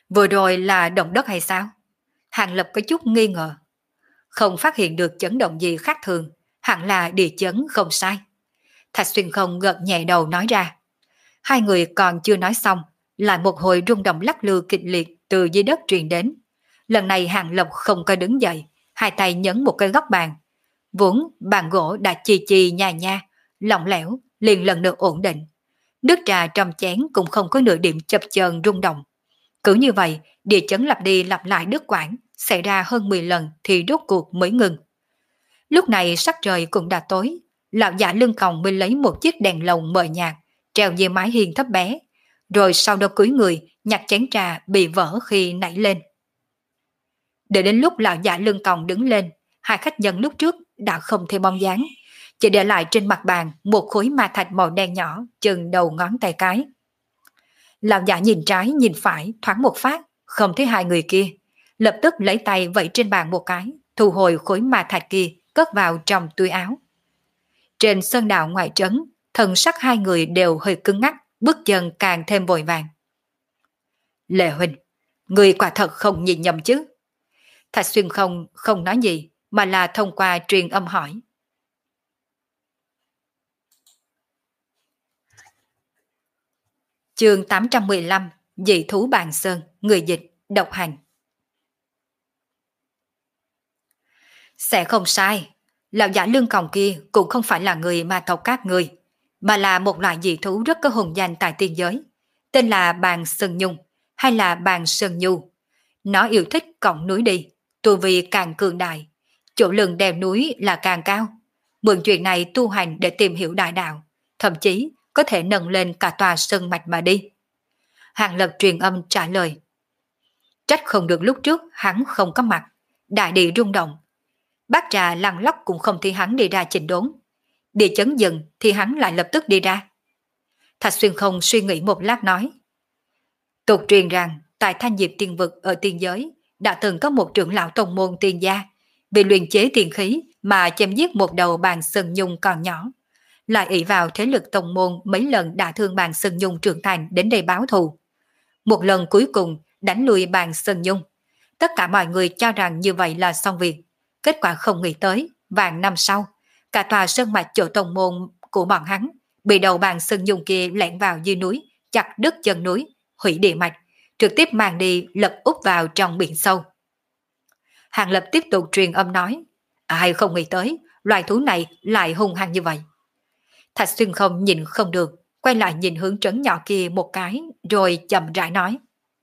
Vừa rồi là động đất hay sao? Hàng Lập có chút nghi ngờ. Không phát hiện được chấn động gì khác thường, hẳn là địa chấn không sai. Thạch Xuyên Không gật nhẹ đầu nói ra. Hai người còn chưa nói xong, lại một hồi rung động lắc lư kịch liệt từ dưới đất truyền đến. Lần này Hàng Lập không có đứng dậy, hai tay nhấn một cái góc bàn. Vốn bàn gỗ đã chì chì nha nha, lỏng lẻo, liền lần nữa ổn định. Nước trà trong chén cũng không có nửa điểm chập chờn rung động. Cứ như vậy, địa chấn lặp đi lặp lại đứt quãng, xảy ra hơn mười lần thì rốt cuộc mới ngừng. Lúc này sắc trời cũng đã tối, lão giả lưng còng mới lấy một chiếc đèn lồng mờ nhạt, treo dưới mái hiên thấp bé, rồi sau đó cúi người nhặt chén trà bị vỡ khi nảy lên. Để đến lúc lão giả lưng còng đứng lên, hai khách nhân lúc trước đã không thêm bóng dáng, chỉ để lại trên mặt bàn một khối ma thạch màu đen nhỏ chừng đầu ngón tay cái. Lão giả nhìn trái nhìn phải thoáng một phát, không thấy hai người kia, lập tức lấy tay vẫy trên bàn một cái, thu hồi khối ma thạch kia cất vào trong túi áo. Trên sơn đạo ngoài trấn, thần sắc hai người đều hơi cứng ngắc, bước chân càng thêm vội vàng. Lệ huynh, người quả thật không nhìn nhầm chứ? Thạch Xuyên Không không nói gì, mà là thông qua truyền âm hỏi. Chương tám trăm mười lăm, dị thú bàn sơn, người dịch, độc hành. Sẽ không sai, lão giả lương còng kia cũng không phải là người ma tộc các người, mà là một loại dị thú rất có hùng danh tại tiên giới, tên là bàn sơn nhung hay là bàn sơn nhu. Nó yêu thích cổng núi đi, tu vi càng cường đại, chỗ lưng đèo núi là càng cao. Mượn chuyện này tu hành để tìm hiểu đại đạo, thậm chí có thể nâng lên cả tòa sơn mạch mà đi. Hàng Lập truyền âm trả lời. Trách không được lúc trước hắn không có mặt, đại địa rung động. Bác trà lăn lóc cũng không thấy hắn đi ra chỉnh đốn. Địa chấn dừng thì hắn lại lập tức đi ra. Thạch Xuyên Không suy nghĩ một lát nói. Tục truyền rằng tại Thanh Diệp Tiên Vực ở tiên giới đã từng có một trưởng lão tông môn tiên gia vì luyện chế tiên khí mà chém giết một đầu bàn sơn nhung còn nhỏ, lại ỷ vào thế lực tông môn mấy lần đả thương bàn sơn nhung trưởng thành đến đây báo thù. Một lần cuối cùng đánh lui bàn sơn nhung, tất cả mọi người cho rằng như vậy là xong việc. Kết quả không nghĩ tới, vài năm sau, cả tòa sơn mạch chỗ tông môn của bọn hắn bị đầu bàn sơn nhung kia lẻn vào dưới núi, chặt đứt chân núi, hủy địa mạch, trực tiếp mang đi lập úp vào trong biển sâu. Hàng Lập tiếp tục truyền âm nói, ai không nghĩ tới, loài thú này lại hung hăng như vậy. Thạch Xuyên Không nhìn không được, quay lại nhìn hướng trấn nhỏ kia một cái, rồi chậm rãi nói.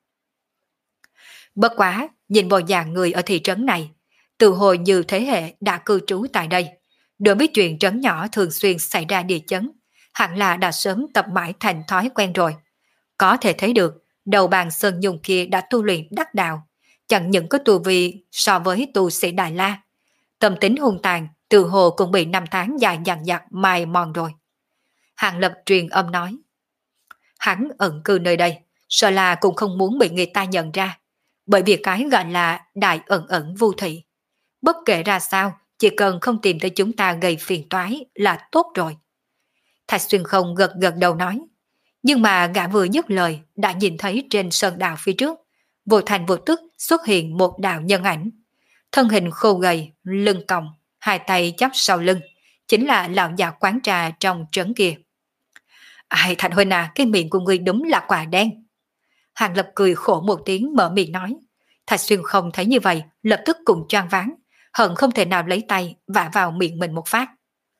Bất quá, nhìn bộ dạng người ở thị trấn này, từ hồi như thế hệ đã cư trú tại đây, đối với chuyện trấn nhỏ thường xuyên xảy ra địa chấn, hẳn là đã sớm tập mãi thành thói quen rồi. Có thể thấy được, đầu bàn sơn nhung kia đã tu luyện đắc đạo, chẳng những có tu vi so với tu sĩ Đại La. Tâm tính hung tàn, từ hồ cũng bị năm tháng dài dằng dặc mài mòn rồi. Hàng Lập truyền âm nói. Hắn ẩn cư nơi đây, sợ là cũng không muốn bị người ta nhận ra, bởi vì cái gọi là đại ẩn ẩn vô thị. Bất kể ra sao, chỉ cần không tìm tới chúng ta gây phiền toái là tốt rồi. Thạch Xuyên Không gật gật đầu nói. Nhưng mà gã vừa dứt lời đã nhìn thấy trên sơn đạo phía trước, vô thành vô tức xuất hiện một đạo nhân ảnh. Thân hình khô gầy, lưng còng, hai tay chắp sau lưng, chính là lão già quán trà trong trấn kia. Ai Thành huynh à, cái miệng của ngươi đúng là quả đen. Hàng Lập cười khổ một tiếng mở miệng nói. Thạch Xuyên Không thấy như vậy, lập tức cùng choáng váng, hận không thể nào lấy tay vả vào miệng mình một phát.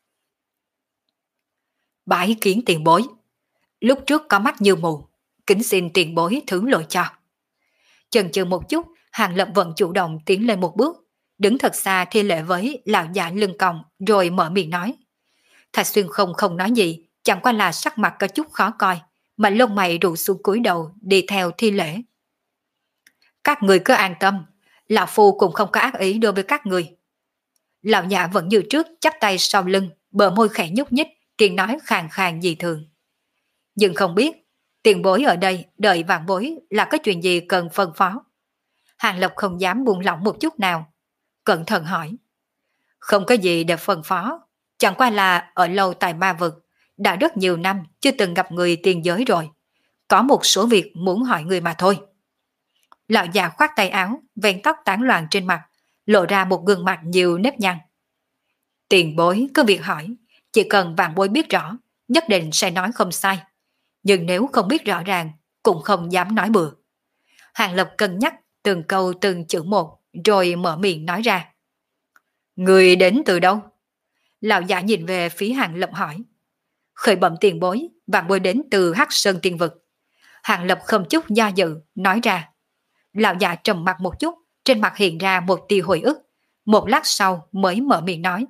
Bái kiến tiền bối. Lúc trước có mắt như mù, kính xin tiền bối thứ lỗi cho. Chần chừ một chút, Hàng Lập vẫn chủ động tiến lên một bước, đứng thật xa thi lễ với lão giả lưng còng, rồi mở miệng nói. Thạch Xuyên Không không nói gì, chẳng qua là sắc mặt có chút khó coi, mà lông mày rủ xuống cúi đầu đi theo thi lễ. Các người cứ an tâm, lão phu cũng không có ác ý đối với các người. Lão giả vẫn như trước chắp tay sau lưng, bờ môi khẽ nhúc nhích, tiếng nói khàn khàn dị thường. Nhưng không biết, tiền bối ở đây đợi vạn bối là có chuyện gì cần phân phó. Hàng Lập không dám buông lỏng một chút nào, cẩn thận hỏi. Không có gì để phân phó, chẳng qua là ở lâu tại ma vực, đã rất nhiều năm chưa từng gặp người tiền giới rồi. Có một số việc muốn hỏi người mà thôi. Lão già khoác tay áo, vén tóc tán loạn trên mặt, lộ ra một gương mặt nhiều nếp nhăn. Tiền bối cứ việc hỏi, chỉ cần vạn bối biết rõ, nhất định sẽ nói không sai. Nhưng nếu không biết rõ ràng, cũng không dám nói bừa. Hàng Lập cân nhắc từng câu từng chữ một, rồi mở miệng nói ra. Người đến từ đâu? Lão giả nhìn về phía Hàng Lập hỏi. Khởi bẩm tiền bối, vạn bối đến từ Hắc Sơn Tiên Vực. Hàng Lập không chút do dự, nói ra. Lão giả trầm mặt một chút, trên mặt hiện ra một tia hồi ức. Một lát sau mới mở miệng nói.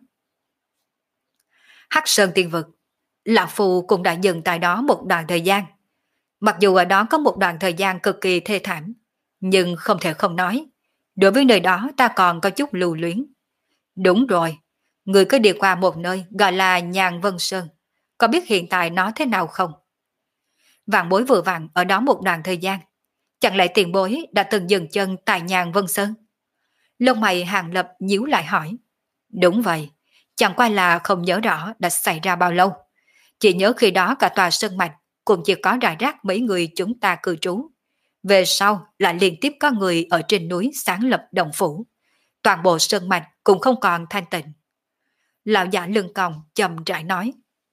Hắc Sơn Tiên Vực, Lão Phu cũng đã dừng tại đó một đoạn thời gian. Mặc dù ở đó có một đoạn thời gian cực kỳ thê thảm, nhưng không thể không nói. Đối với nơi đó ta còn có chút lưu luyến. Đúng rồi, người cứ đi qua một nơi gọi là Nhàn Vân Sơn. Có biết hiện tại nó thế nào không? Vạn bối vừa vặn ở đó một đoạn thời gian. Chẳng lẽ tiền bối đã từng dừng chân tại Nhàn Vân Sơn? Lông mày Hàng Lập nhíu lại hỏi. Đúng vậy, chẳng qua là không nhớ rõ đã xảy ra bao lâu. Chỉ nhớ khi đó cả tòa sơn mạch cũng chỉ có rải rác mấy người chúng ta cư trú. Về sau lại liên tiếp có người ở trên núi sáng lập đồng phủ. Toàn bộ sơn mạch cũng không còn thanh tịnh. Lão giả lưng còng chậm rãi nói.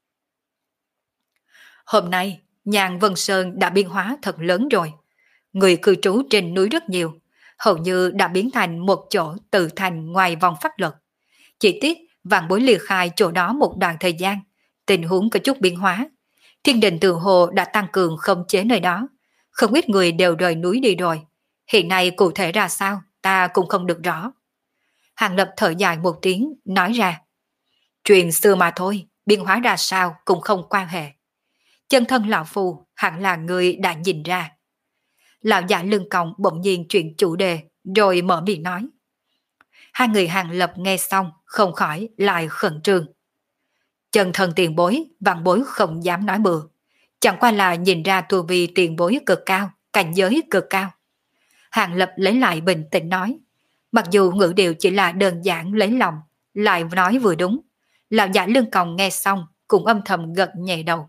Hôm nay, Nhàn Vân Sơn đã biến hóa thật lớn rồi. Người cư trú trên núi rất nhiều, hầu như đã biến thành một chỗ tự thành ngoài vòng pháp luật. Chỉ tiếc vạn bối liệt khai chỗ đó một đoạn thời gian, tình huống có chút biến hóa. Thiên đình Từ Hồ đã tăng cường khống chế nơi đó, không ít người đều rời núi đi rồi. Hiện nay cụ thể ra sao, ta cũng không được rõ. Hàng Lập thở dài một tiếng, nói ra. Chuyện xưa mà thôi, biến hóa ra sao cũng không quan hệ. Chân thân lão phù hẳn là người đã nhìn ra. Lão giả lưng còng bỗng nhiên chuyển chủ đề, rồi mở miệng nói. Hai người Hàng Lập nghe xong, không khỏi lại khẩn trương. Chân thân tiền bối, vạn bối không dám nói bừa. Chẳng qua là nhìn ra tu vi tiền bối cực cao, cảnh giới cực cao. Hàng Lập lấy lại bình tĩnh nói. Mặc dù ngữ điệu chỉ là đơn giản lấy lòng, lại nói vừa đúng. Lão giả lưng còng nghe xong, cũng âm thầm gật nhẹ đầu.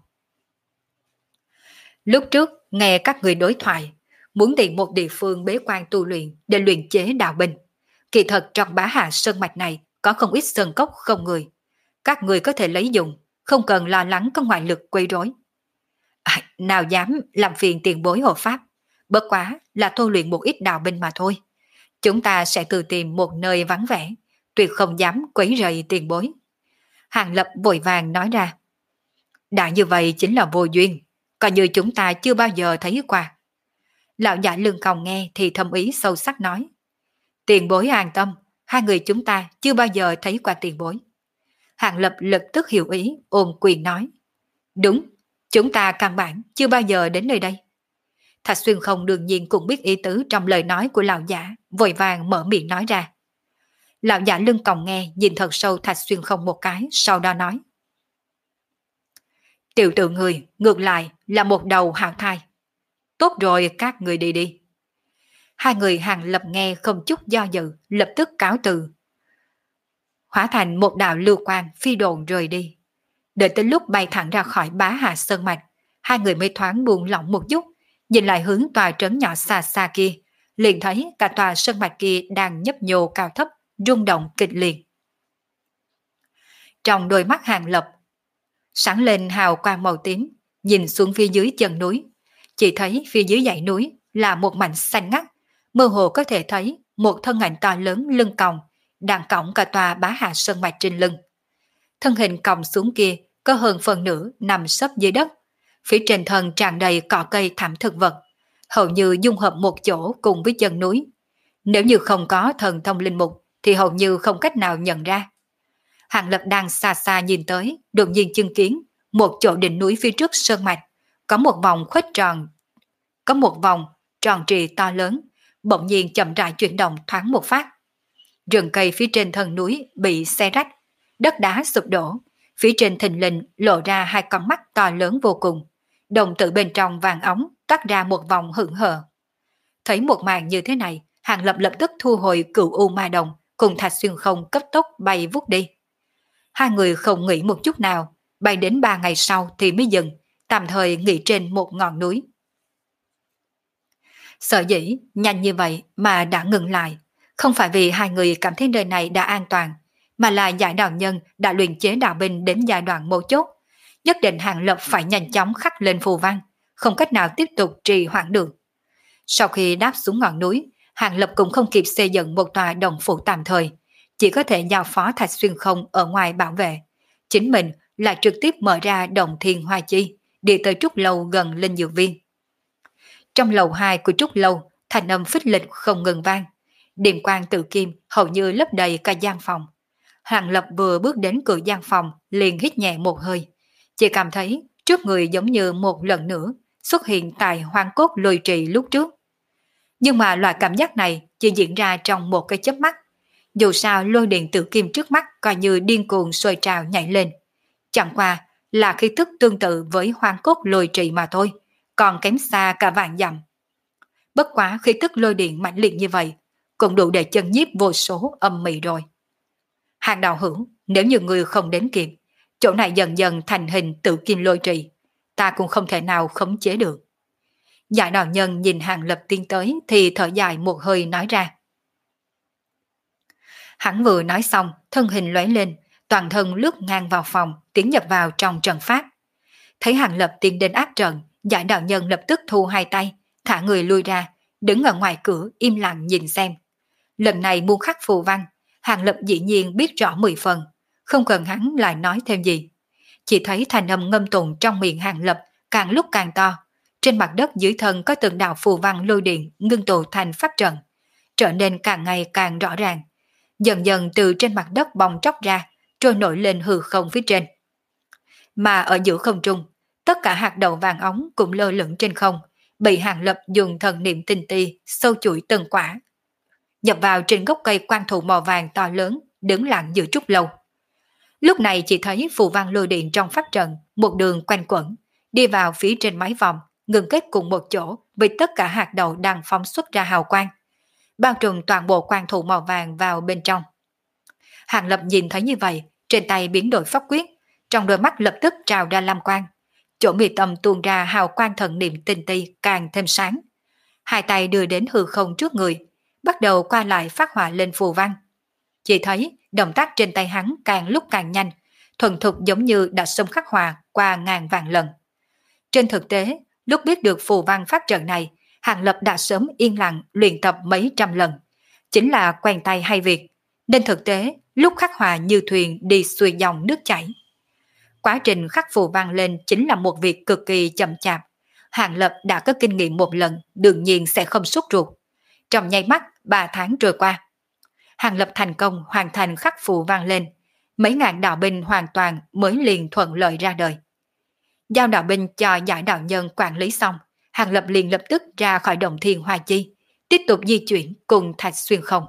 Lúc trước, nghe các người đối thoại, muốn tìm một địa phương bế quan tu luyện để luyện chế đạo binh. Kỳ thật trong Bá Hà Sơn Mạch này có không ít sơn cốc không người. Các người có thể lấy dùng, không cần lo lắng có ngoại lực quấy rối. À, nào dám làm phiền tiền bối hộ pháp, bất quá là tu luyện một ít đạo binh mà thôi. Chúng ta sẽ tự tìm một nơi vắng vẻ, tuyệt không dám quấy rầy tiền bối. Hàng Lập vội vàng nói ra. Đã như vậy chính là vô duyên, coi như chúng ta chưa bao giờ thấy qua. Lão giả lưng còng nghe thì thâm ý sâu sắc nói. Tiền bối an tâm, hai người chúng ta chưa bao giờ thấy qua tiền bối. Hàng Lập lập tức hiểu ý, ôm quyền nói. Đúng, chúng ta căn bản chưa bao giờ đến nơi đây. Thạch Xuyên Không đương nhiên cũng biết ý tứ trong lời nói của lão giả, vội vàng mở miệng nói ra. Lão giả lưng còng nghe nhìn thật sâu Thạch Xuyên Không một cái, sau đó nói. Tiểu tự người, ngược lại là một đầu hào thai. Tốt rồi, các người đi đi. Hai người Hàng Lập nghe không chút do dự, lập tức cáo từ. Hóa thành một đạo lưu quang phi đồn rời đi. Đợi tới lúc bay thẳng ra khỏi Bá Hà Sơn Mạch, hai người mới thoáng buông lỏng một chút, nhìn lại hướng tòa trấn nhỏ xa xa kia, liền thấy cả tòa sơn mạch kia đang nhấp nhô cao thấp, rung động kịch liệt. Trong đôi mắt Hàng Lập sáng lên hào quang màu tím, nhìn xuống phía dưới chân núi, chỉ thấy phía dưới dãy núi là một mảnh xanh ngắt, mơ hồ có thể thấy một thân ảnh to lớn lưng còng đang cõng cả tòa Bá Hà Sơn Mạch trên lưng. Thân hình còng xuống kia có hơn phần nửa nằm sấp dưới đất, phía trên thân tràn đầy cỏ cây thảm thực vật, hầu như dung hợp một chỗ cùng với chân núi. Nếu như không có thần thông linh mục thì hầu như không cách nào nhận ra. Hàng Lập đang xa xa nhìn tới, đột nhiên chứng kiến một chỗ đỉnh núi phía trước sơn mạch, có một vòng khuếch tròn, có một vòng tròn trì to lớn, bỗng nhiên chậm rãi chuyển động thoáng một phát. Rừng cây phía trên thân núi bị xé rách, đất đá sụp đổ, phía trên thình lình lộ ra hai con mắt to lớn vô cùng, đồng tử bên trong vàng óng toát ra một vòng hững hờ. Thấy một màn như thế này, Hàng Lập lập tức thu hồi Cửu U Ma Đồng cùng Thạch Xuyên Không cấp tốc bay vút đi. Hai người không nghĩ một chút nào, bay đến ba ngày sau thì mới dừng, tạm thời nghỉ trên một ngọn núi. Sợ dĩ nhanh như vậy mà đã ngừng lại, không phải vì hai người cảm thấy nơi này đã an toàn, mà là giải đạo nhân đã luyện chế đạo binh đến giai đoạn mấu chốt. Nhất định Hàng Lập phải nhanh chóng khắc lên phù văn, không cách nào tiếp tục trì hoãn được. Sau khi đáp xuống ngọn núi, Hàng Lập cũng không kịp xây dựng một tòa đồng phủ tạm thời, chỉ có thể giao phó Thạch Xuyên Không ở ngoài bảo vệ. Chính mình lại trực tiếp mở ra đồng thiên hoa chi, đi tới trúc lâu gần linh dược viên. Trong lầu hai của trúc lâu, thành âm phích lịch không ngừng vang. Điện quang tự kim hầu như lấp đầy cả gian phòng. Hàng Lập vừa bước đến cửa gian phòng liền hít nhẹ một hơi. Chỉ cảm thấy trước người giống như một lần nữa xuất hiện tại hoang cốt lôi trì lúc trước. Nhưng mà loại cảm giác này chỉ diễn ra trong một cái chớp mắt. Dù sao lôi điện tự kim trước mắt coi như điên cuồng sôi trào nhảy lên. Chẳng qua là khí tức tương tự với hoang cốt lôi trì mà thôi, còn kém xa cả vạn dặm. Bất quá khí tức lôi điện mãnh liệt như vậy cũng đủ để chân nhiếp vô số âm mị rồi. Hàng đạo hữu, nếu như người không đến kịp, chỗ này dần dần thành hình tự kim lôi trì, ta cũng không thể nào khống chế được. Giải đạo nhân nhìn Hàng Lập tiến tới thì thở dài một hơi nói ra. Hắn vừa nói xong, thân hình lóe lên, toàn thân lướt ngang vào phòng, tiến nhập vào trong trận pháp. Thấy Hàng Lập tiến đến áp trận, giải đạo nhân lập tức thu hai tay, thả người lui ra, đứng ở ngoài cửa im lặng nhìn xem. Lần này muốn khắc phù văn, Hàng Lập dĩ nhiên biết rõ mười phần, không cần hắn lại nói thêm gì. Chỉ thấy thành âm ngâm tụng trong miệng Hàng Lập càng lúc càng to. Trên mặt đất dưới thân có từng đạo phù văn lôi điện ngưng tụ thành pháp trận, trở nên càng ngày càng rõ ràng. Dần dần từ trên mặt đất bong tróc ra, trôi nổi lên hư không phía trên. Mà ở giữa không trung, tất cả hạt đậu vàng óng cũng lơ lửng trên không, bị Hàng Lập dùng thần niệm tinh ti sâu chuỗi từng quả, nhập vào trên gốc cây quan thụ màu vàng to lớn, đứng lặng giữa trúc lâu. Lúc này chỉ thấy phù văn lôi điện trong pháp trận một đường quanh quẩn, đi vào phía trên mái vòm, ngừng kết cùng một chỗ với tất cả hạt đậu đang phóng xuất ra hào quang, bao trùm toàn bộ quan thụ màu vàng vào bên trong. Hàng Lập nhìn thấy như vậy, trên tay biến đổi pháp quyết, trong đôi mắt lập tức trào ra lam quang, chỗ mi tâm tuôn ra hào quang thần niệm tinh ti càng thêm sáng. Hai tay đưa đến hư không trước người, bắt đầu qua lại phát họa lên phù văn. Chỉ thấy động tác trên tay hắn càng lúc càng nhanh, thuần thục giống như đã xông khắc họa qua ngàn vạn lần. Trên thực tế, lúc biết được phù văn pháp trận này, Hàng Lập đã sớm yên lặng luyện tập mấy trăm lần, chính là quen tay hay việc, nên thực tế lúc khắc họa như thuyền đi xuôi dòng nước chảy. Quá trình khắc phù văn lên chính là một việc cực kỳ chậm chạp. Hàng Lập đã có kinh nghiệm một lần, đương nhiên sẽ không sốt ruột. Trong nháy mắt, ba tháng trôi qua, Hàng Lập thành công hoàn thành khắc phù văn lên, mấy ngàn đạo binh hoàn toàn mới liền thuận lợi ra đời. Giao đạo binh cho giải đạo nhân quản lý xong, Hàng Lập liền lập tức ra khỏi động thiên hoa chi, tiếp tục di chuyển cùng Thạch Xuyên Không.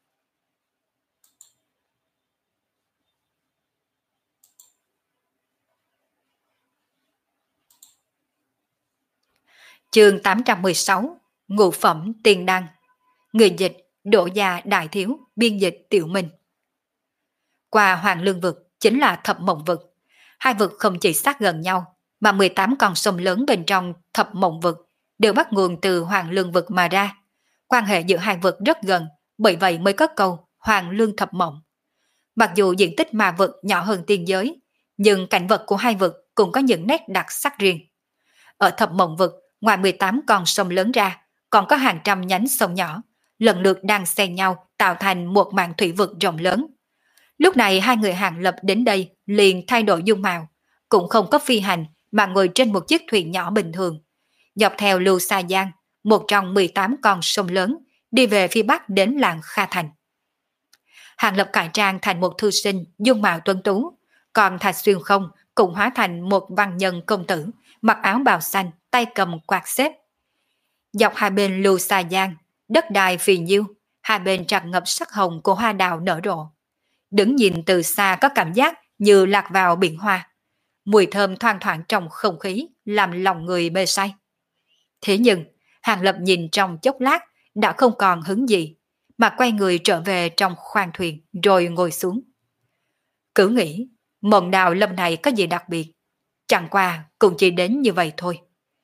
Chương tám trăm mười sáu, Ngũ phẩm tiền đăng. Người dịch Đỗ Gia Đại Thiếu, biên dịch Tiểu Minh. Qua Hoàng Lương vực chính là Thập Mộng vực. Hai vực không chỉ sát gần nhau, mà mười tám con sông lớn bên trong Thập Mộng vực đều bắt nguồn từ Hoàng Lương vực mà ra. Quan hệ giữa hai vực rất gần, bởi vậy mới có câu Hoàng Lương Thập Mộng. Mặc dù diện tích ma vực nhỏ hơn tiên giới, nhưng cảnh vật của hai vực cũng có những nét đặc sắc riêng. Ở Thập Mộng vực, ngoài mười tám con sông lớn ra, còn có hàng trăm nhánh sông nhỏ, lần lượt đang xen nhau tạo thành một màn thủy vực rộng lớn. Lúc này hai người Hàng Lập đến đây liền thay đổi dung mạo, cũng không có phi hành mà ngồi trên một chiếc thuyền nhỏ bình thường, dọc theo Lưu Sa Giang, một trong mười tám con sông lớn, đi về phía bắc đến làng Kha Thành. Hàng Lập cải trang thành một thư sinh dung mạo tuấn tú, còn Thạch Xuyên Không cũng hóa thành một văn nhân công tử, mặc áo bào xanh, tay cầm quạt xếp. Dọc hai bên Lưu Sa Giang, đất đai phì nhiêu, hai bên tràn ngập sắc hồng của hoa đào nở rộ. Đứng nhìn từ xa có cảm giác như lạc vào biển hoa. Mùi thơm thoang thoảng trong không khí làm lòng người mê say. Thế nhưng, Hàng Lập nhìn trong chốc lát đã không còn hứng gì, mà quay người trở về trong khoang thuyền rồi ngồi xuống. Cứ nghĩ, mộng đào lâm này có gì đặc biệt, chẳng qua cũng chỉ đến như vậy thôi.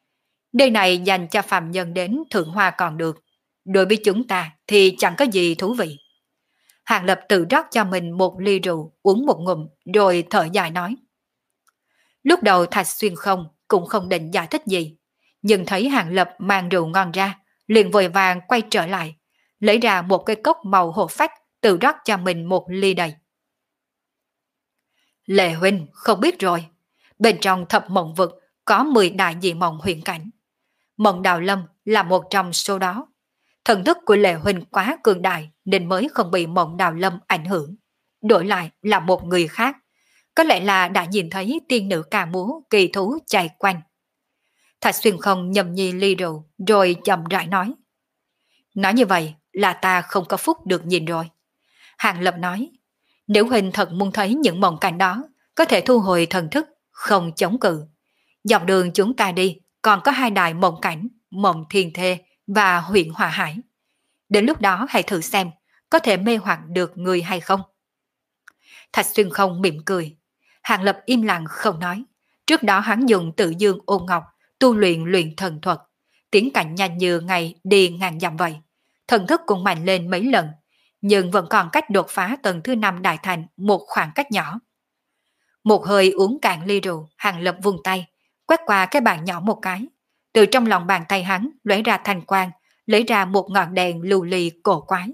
Nơi này dành cho phàm nhân đến thượng hoa còn được. Đối với chúng ta thì chẳng có gì thú vị. Hàng Lập tự rót cho mình một ly rượu, uống một ngụm, rồi thở dài nói. Lúc đầu Thạch Xuyên không, cũng không định giải thích gì. Nhưng thấy Hàng Lập mang rượu ngon ra, liền vội vàng quay trở lại, lấy ra một cái cốc màu hổ phách, tự rót cho mình một ly đầy. Lệ huynh không biết rồi, bên trong thập mộng vực có mười đại dị mộng huyền cảnh. Mộng Đào Lâm là một trong số đó. Thần thức của Lệ huynh quá cường đại nên mới không bị Mộng Đào Lâm ảnh hưởng. Đổi lại là một người khác, có lẽ là đã nhìn thấy tiên nữ ca múa kỳ thú chạy quanh. Thạch Xuyên không nhầm nhi ly rượu rồi chậm rãi nói. Nói như vậy là ta không có phúc được nhìn rồi. Hàng Lập nói, nếu huynh thật muốn thấy những mộng cảnh đó, có thể thu hồi thần thức, không chống cự. Dọc đường chúng ta đi còn có hai đại mộng cảnh, mộng thiên thê và huyện Hòa Hải. Đến lúc đó hãy thử xem có thể mê hoặc được người hay không. Thạch Xuyên không mỉm cười. Hàng Lập im lặng không nói. Trước đó hắn dùng tự dương ôn ngọc tu luyện luyện thần thuật, tiến cảnh nhanh như ngày đi ngàn dặm vậy. Thần thức cũng mạnh lên mấy lần, nhưng vẫn còn cách đột phá tầng thứ năm đại thành một khoảng cách nhỏ. Một hơi uống cạn ly rượu, Hàng Lập vung tay, quét qua cái bàn nhỏ một cái. Từ trong lòng bàn tay hắn lóe ra thanh quang, lấy ra một ngọn đèn lưu ly cổ quái.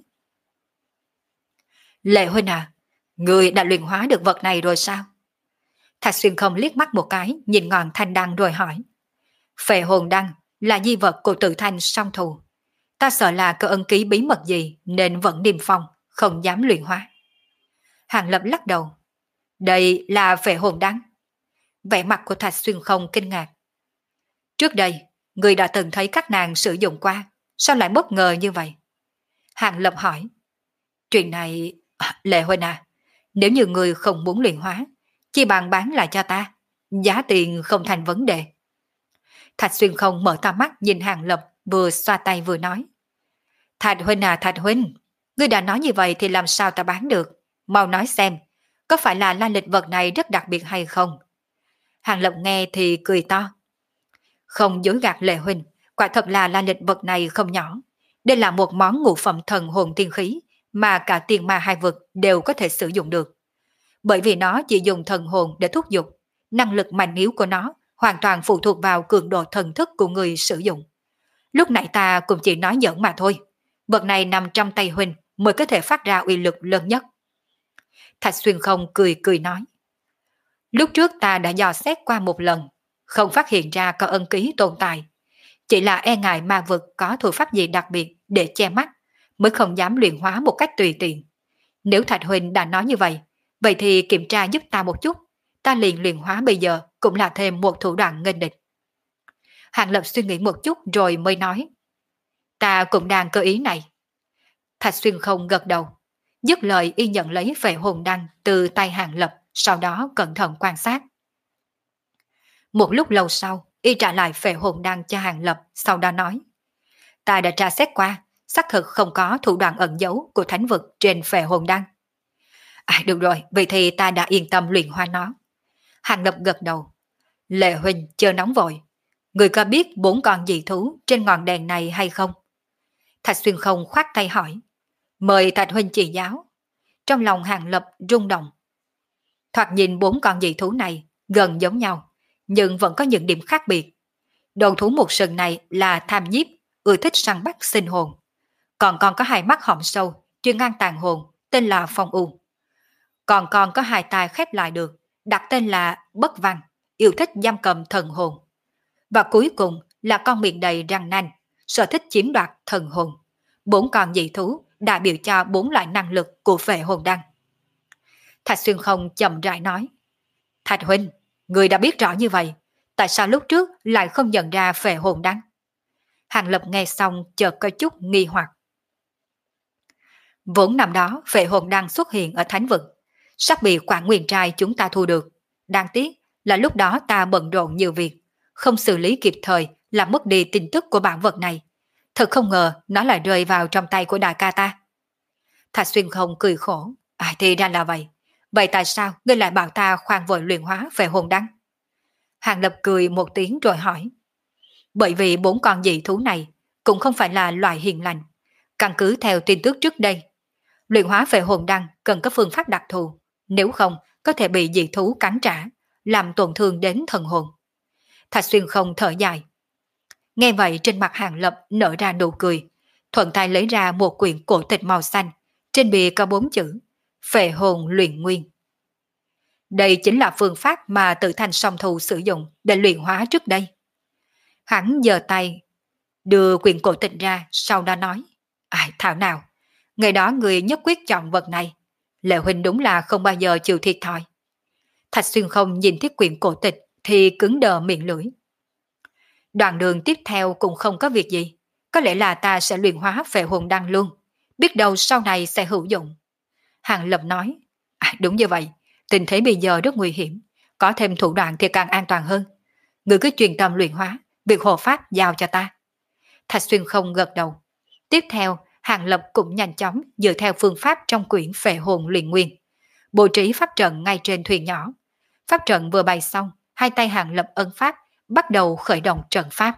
Lệ huynh à, người đã luyện hóa được vật này rồi sao? Thạch Xuyên không liếc mắt một cái, nhìn ngọn thanh đăng rồi hỏi. Phệ hồn đăng là di vật của Tự Thanh song thù. Ta sợ là có ân ký bí mật gì nên vẫn niêm phong, không dám luyện hóa. Hàng Lập lắc đầu. Đây là phệ hồn đăng. Vẻ mặt của Thạch Xuyên không kinh ngạc. Trước đây, người đã từng thấy các nàng sử dụng qua, sao lại bất ngờ như vậy? Hàng Lập hỏi. Chuyện này, Lệ huynh à, nếu như người không muốn luyện hóa, chỉ bằng bán lại cho ta, giá tiền không thành vấn đề. Thạch Xuyên không mở to mắt nhìn Hàng Lập, vừa xoa tay vừa nói. Thạch huynh à Thạch huynh, ngươi đã nói như vậy thì làm sao ta bán được? Mau nói xem, có phải là lai lịch vật này rất đặc biệt hay không? Hàng Lập nghe thì cười to. Không dối gạt Lệ huynh, quả thật là lai lịch vật này không nhỏ. Đây là một món ngũ phẩm thần hồn tiên khí mà cả tiền ma hai vực đều có thể sử dụng được. Bởi vì nó chỉ dùng thần hồn để thúc giục, năng lực mạnh yếu của nó hoàn toàn phụ thuộc vào cường độ thần thức của người sử dụng. Lúc nãy ta cũng chỉ nói giỡn mà thôi. Vật này nằm trong tay huynh mới có thể phát ra uy lực lớn nhất. Thạch Xuyên không cười cười nói. Lúc trước ta đã dò xét qua một lần, không phát hiện ra có ân ký tồn tại. Chỉ là e ngại ma vực có thủ pháp gì đặc biệt để che mắt, mới không dám luyện hóa một cách tùy tiện. Nếu Thạch huynh đã nói như vậy, vậy thì kiểm tra giúp ta một chút, ta liền luyện hóa bây giờ cũng là thêm một thủ đoạn nghênh địch. Hàng Lập suy nghĩ một chút rồi mới nói. Ta cũng đang cơ ý này. Thạch Xuyên không gật đầu. Dứt lời y nhận lấy phệ hồn đăng từ tay Hàng Lập, sau đó cẩn thận quan sát. Một lúc lâu sau, y trả lại phệ hồn đăng cho Hàng Lập, sau đó nói. Ta đã tra xét qua, xác thực không có thủ đoạn ẩn giấu của thánh vực trên phệ hồn đăng. À được rồi, vậy thì ta đã yên tâm luyện hóa nó. Hàng Lập gật đầu. Lệ huynh chờ nóng vội. Người có biết bốn con dị thú trên ngọn đèn này hay không? Thạch Xuyên không khoát tay hỏi. Mời Thạch huynh chỉ giáo. Trong lòng Hàng Lập rung động. Thoạt nhìn bốn con dị thú này gần giống nhau, nhưng vẫn có những điểm khác biệt. Đầu thú một sừng này là tham nhiếp, ưa thích săn bắt sinh hồn. Còn con có hai mắt hõm sâu, chuyên ngăn tàn hồn, tên là Phong U. Còn con có hai tai khép lại được, đặt tên là Bất Văn, yêu thích giam cầm thần hồn. Và cuối cùng là con miệng đầy răng nanh, sở thích chiếm đoạt thần hồn. Bốn con dị thú đại biểu cho bốn loại năng lực của phệ hồn đăng. Thạch Xuyên không chậm rãi nói. Thạch huynh, người đã biết rõ như vậy, tại sao lúc trước lại không nhận ra phệ hồn đăng? Hàng Lập nghe xong chợt có chút nghi hoặc. Vốn năm đó phệ hồn đăng xuất hiện ở thánh vực, sắp bị Quảng Nguyên Trai chúng ta thu được. Đáng tiếc là lúc đó ta bận rộn nhiều việc, không xử lý kịp thời làm mất đi tin tức của bản vật này. Thật không ngờ nó lại rơi vào trong tay của đại ca ta. Thạch Xuyên không cười khổ. À thì ra là vậy. Vậy tại sao ngươi lại bảo ta khoan vội luyện hóa phệ hồn đăng? Hàng Lập cười một tiếng rồi hỏi. Bởi vì bốn con dị thú này cũng không phải là loại hiền lành. Căn cứ theo tin tức trước đây, luyện hóa phệ hồn đăng cần có phương pháp đặc thù, nếu không có thể bị dị thú cắn trả, làm tổn thương đến thần hồn. Thạch Xuyên không thở dài. Nghe vậy trên mặt Hàng Lập nở ra nụ cười, thuận tay lấy ra một quyển cổ tịch màu xanh, trên bìa có bốn chữ phệ hồn luyện nguyên. Đây chính là phương pháp mà tự thành song thù sử dụng để luyện hóa trước đây. Hắn giơ tay đưa quyển cổ tịch ra, sau đó nói: Ai thảo nào, ngày đó người nhất quyết chọn vật này, Lệ huynh đúng là không bao giờ chịu thiệt thòi. Thạch Xuyên không nhìn thiết quyển cổ tịch thì cứng đờ miệng lưỡi. Đoạn đường tiếp theo cũng không có việc gì, có lẽ là ta sẽ luyện hóa phệ hồn đăng luôn, biết đâu sau này sẽ hữu dụng. Hàng Lập nói: À, đúng như vậy, tình thế bây giờ rất nguy hiểm, có thêm thủ đoạn thì càng an toàn hơn. Người cứ truyền tâm luyện hóa, việc hộ pháp giao cho ta. Thạch Xuyên không gật đầu. Tiếp theo, Hàng Lập cũng nhanh chóng dựa theo phương pháp trong quyển phệ hồn luyện nguyên, bố trí pháp trận ngay trên thuyền nhỏ. Pháp trận vừa bày xong, hai tay Hàng Lập ấn pháp, bắt đầu khởi động trận pháp.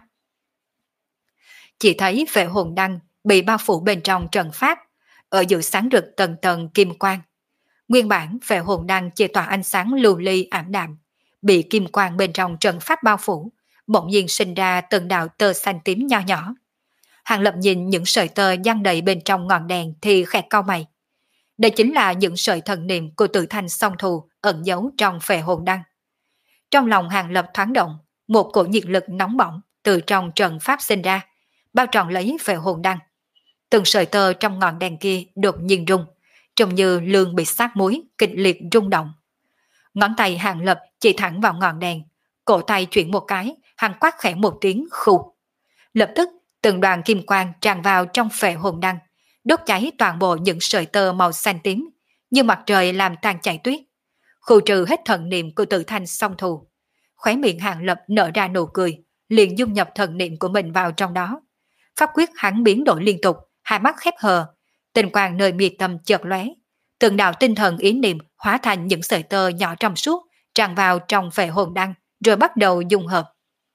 Chỉ thấy phệ hồn đăng bị bao phủ bên trong trận pháp, ở giữa sáng rực tầng tầng kim quang. Nguyên bản phệ hồn đăng chỉ tỏa ánh sáng lưu ly ảm đạm, bị kim quang bên trong trận pháp bao phủ, bỗng nhiên sinh ra từng đạo tơ xanh tím nho nhỏ. Hàng Lập nhìn những sợi tơ giăng đầy bên trong ngọn đèn thì khẽ cau mày. Đây chính là những sợi thần niệm của Tự Thành song thù ẩn giấu trong phệ hồn đăng. Trong lòng Hàng Lập thoáng động, một cổ nhiệt lực nóng bỏng từ trong trận pháp sinh ra, bao trọn lấy phệ hồn đăng. Từng sợi tơ trong ngọn đèn kia đột nhiên rung, trông như lương bị sát muối, kịch liệt rung động. Ngón tay Hàng Lập chỉ thẳng vào ngọn đèn, cổ tay chuyển một cái, hắn quát khẽ một tiếng khù. Lập tức, từng đoàn kim quang tràn vào trong phệ hồn đăng, đốt cháy toàn bộ những sợi tơ màu xanh tím, như mặt trời làm tan chảy tuyết. Khu trừ hết thần niệm của Tự Thành song thù. Khóe miệng Hàng Lập nở ra nụ cười, liền dung nhập thần niệm của mình vào trong đó. Pháp quyết hắn biến đổi liên tục, hai mắt khép hờ, tinh quang nơi mi tâm chợt lóe, từng đạo tinh thần ý niệm hóa thành những sợi tơ nhỏ trong suốt, tràn vào trong phệ hồn đăng, rồi bắt đầu dung hợp.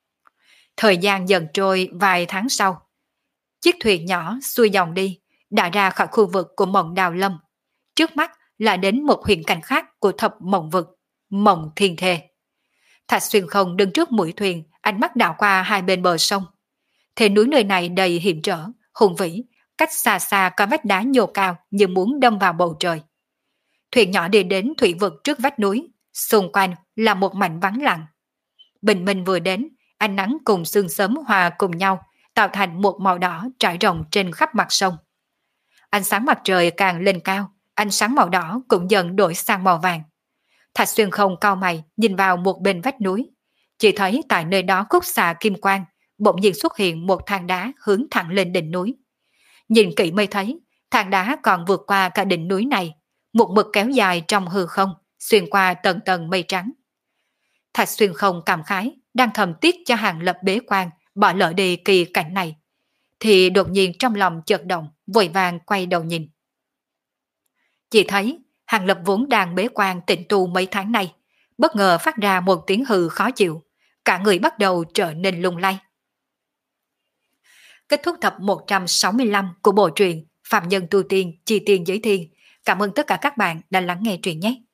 Thời gian dần trôi vài tháng sau, chiếc thuyền nhỏ xuôi dòng đi, đã ra khỏi khu vực của Mộng Đào Lâm. Trước mắt là đến một huyền cảnh khác của thập mộng vực, Mộng Thiên Thề. Thạch Xuyên không đứng trước mũi thuyền, ánh mắt đảo qua hai bên bờ sông. Thế núi nơi này đầy hiểm trở, hùng vĩ, cách xa xa có vách đá nhô cao như muốn đâm vào bầu trời. Thuyền nhỏ đi đến thủy vực trước vách núi, xung quanh là một mảnh vắng lặng. Bình minh vừa đến, ánh nắng cùng sương sớm hòa cùng nhau, tạo thành một màu đỏ trải rộng trên khắp mặt sông. Ánh sáng mặt trời càng lên cao, ánh sáng màu đỏ cũng dần đổi sang màu vàng. Thạch Xuyên không cau mày nhìn vào một bên vách núi, chỉ thấy tại nơi đó khúc xạ kim quang, bỗng nhiên xuất hiện một thang đá hướng thẳng lên đỉnh núi. Nhìn kỹ mới thấy, thang đá còn vượt qua cả đỉnh núi này, một mực kéo dài trong hư không, xuyên qua tầng tầng mây trắng. Thạch Xuyên không cảm khái, đang thầm tiếc cho Hàng Lập bế quan, bỏ lỡ đi kỳ cảnh này, thì đột nhiên trong lòng chợt động, vội vàng quay đầu nhìn. Chỉ thấy Hàng Lập vốn đang bế quan tịnh tu mấy tháng nay, bất ngờ phát ra một tiếng hừ khó chịu, cả người bắt đầu trở nên lung lay. Kết thúc tập một trăm sáu mươi lăm của bộ truyện Phạm Nhân Tu Tiên Chi Tiên Giới Thiên. Cảm ơn tất cả các bạn đã lắng nghe truyện nhé.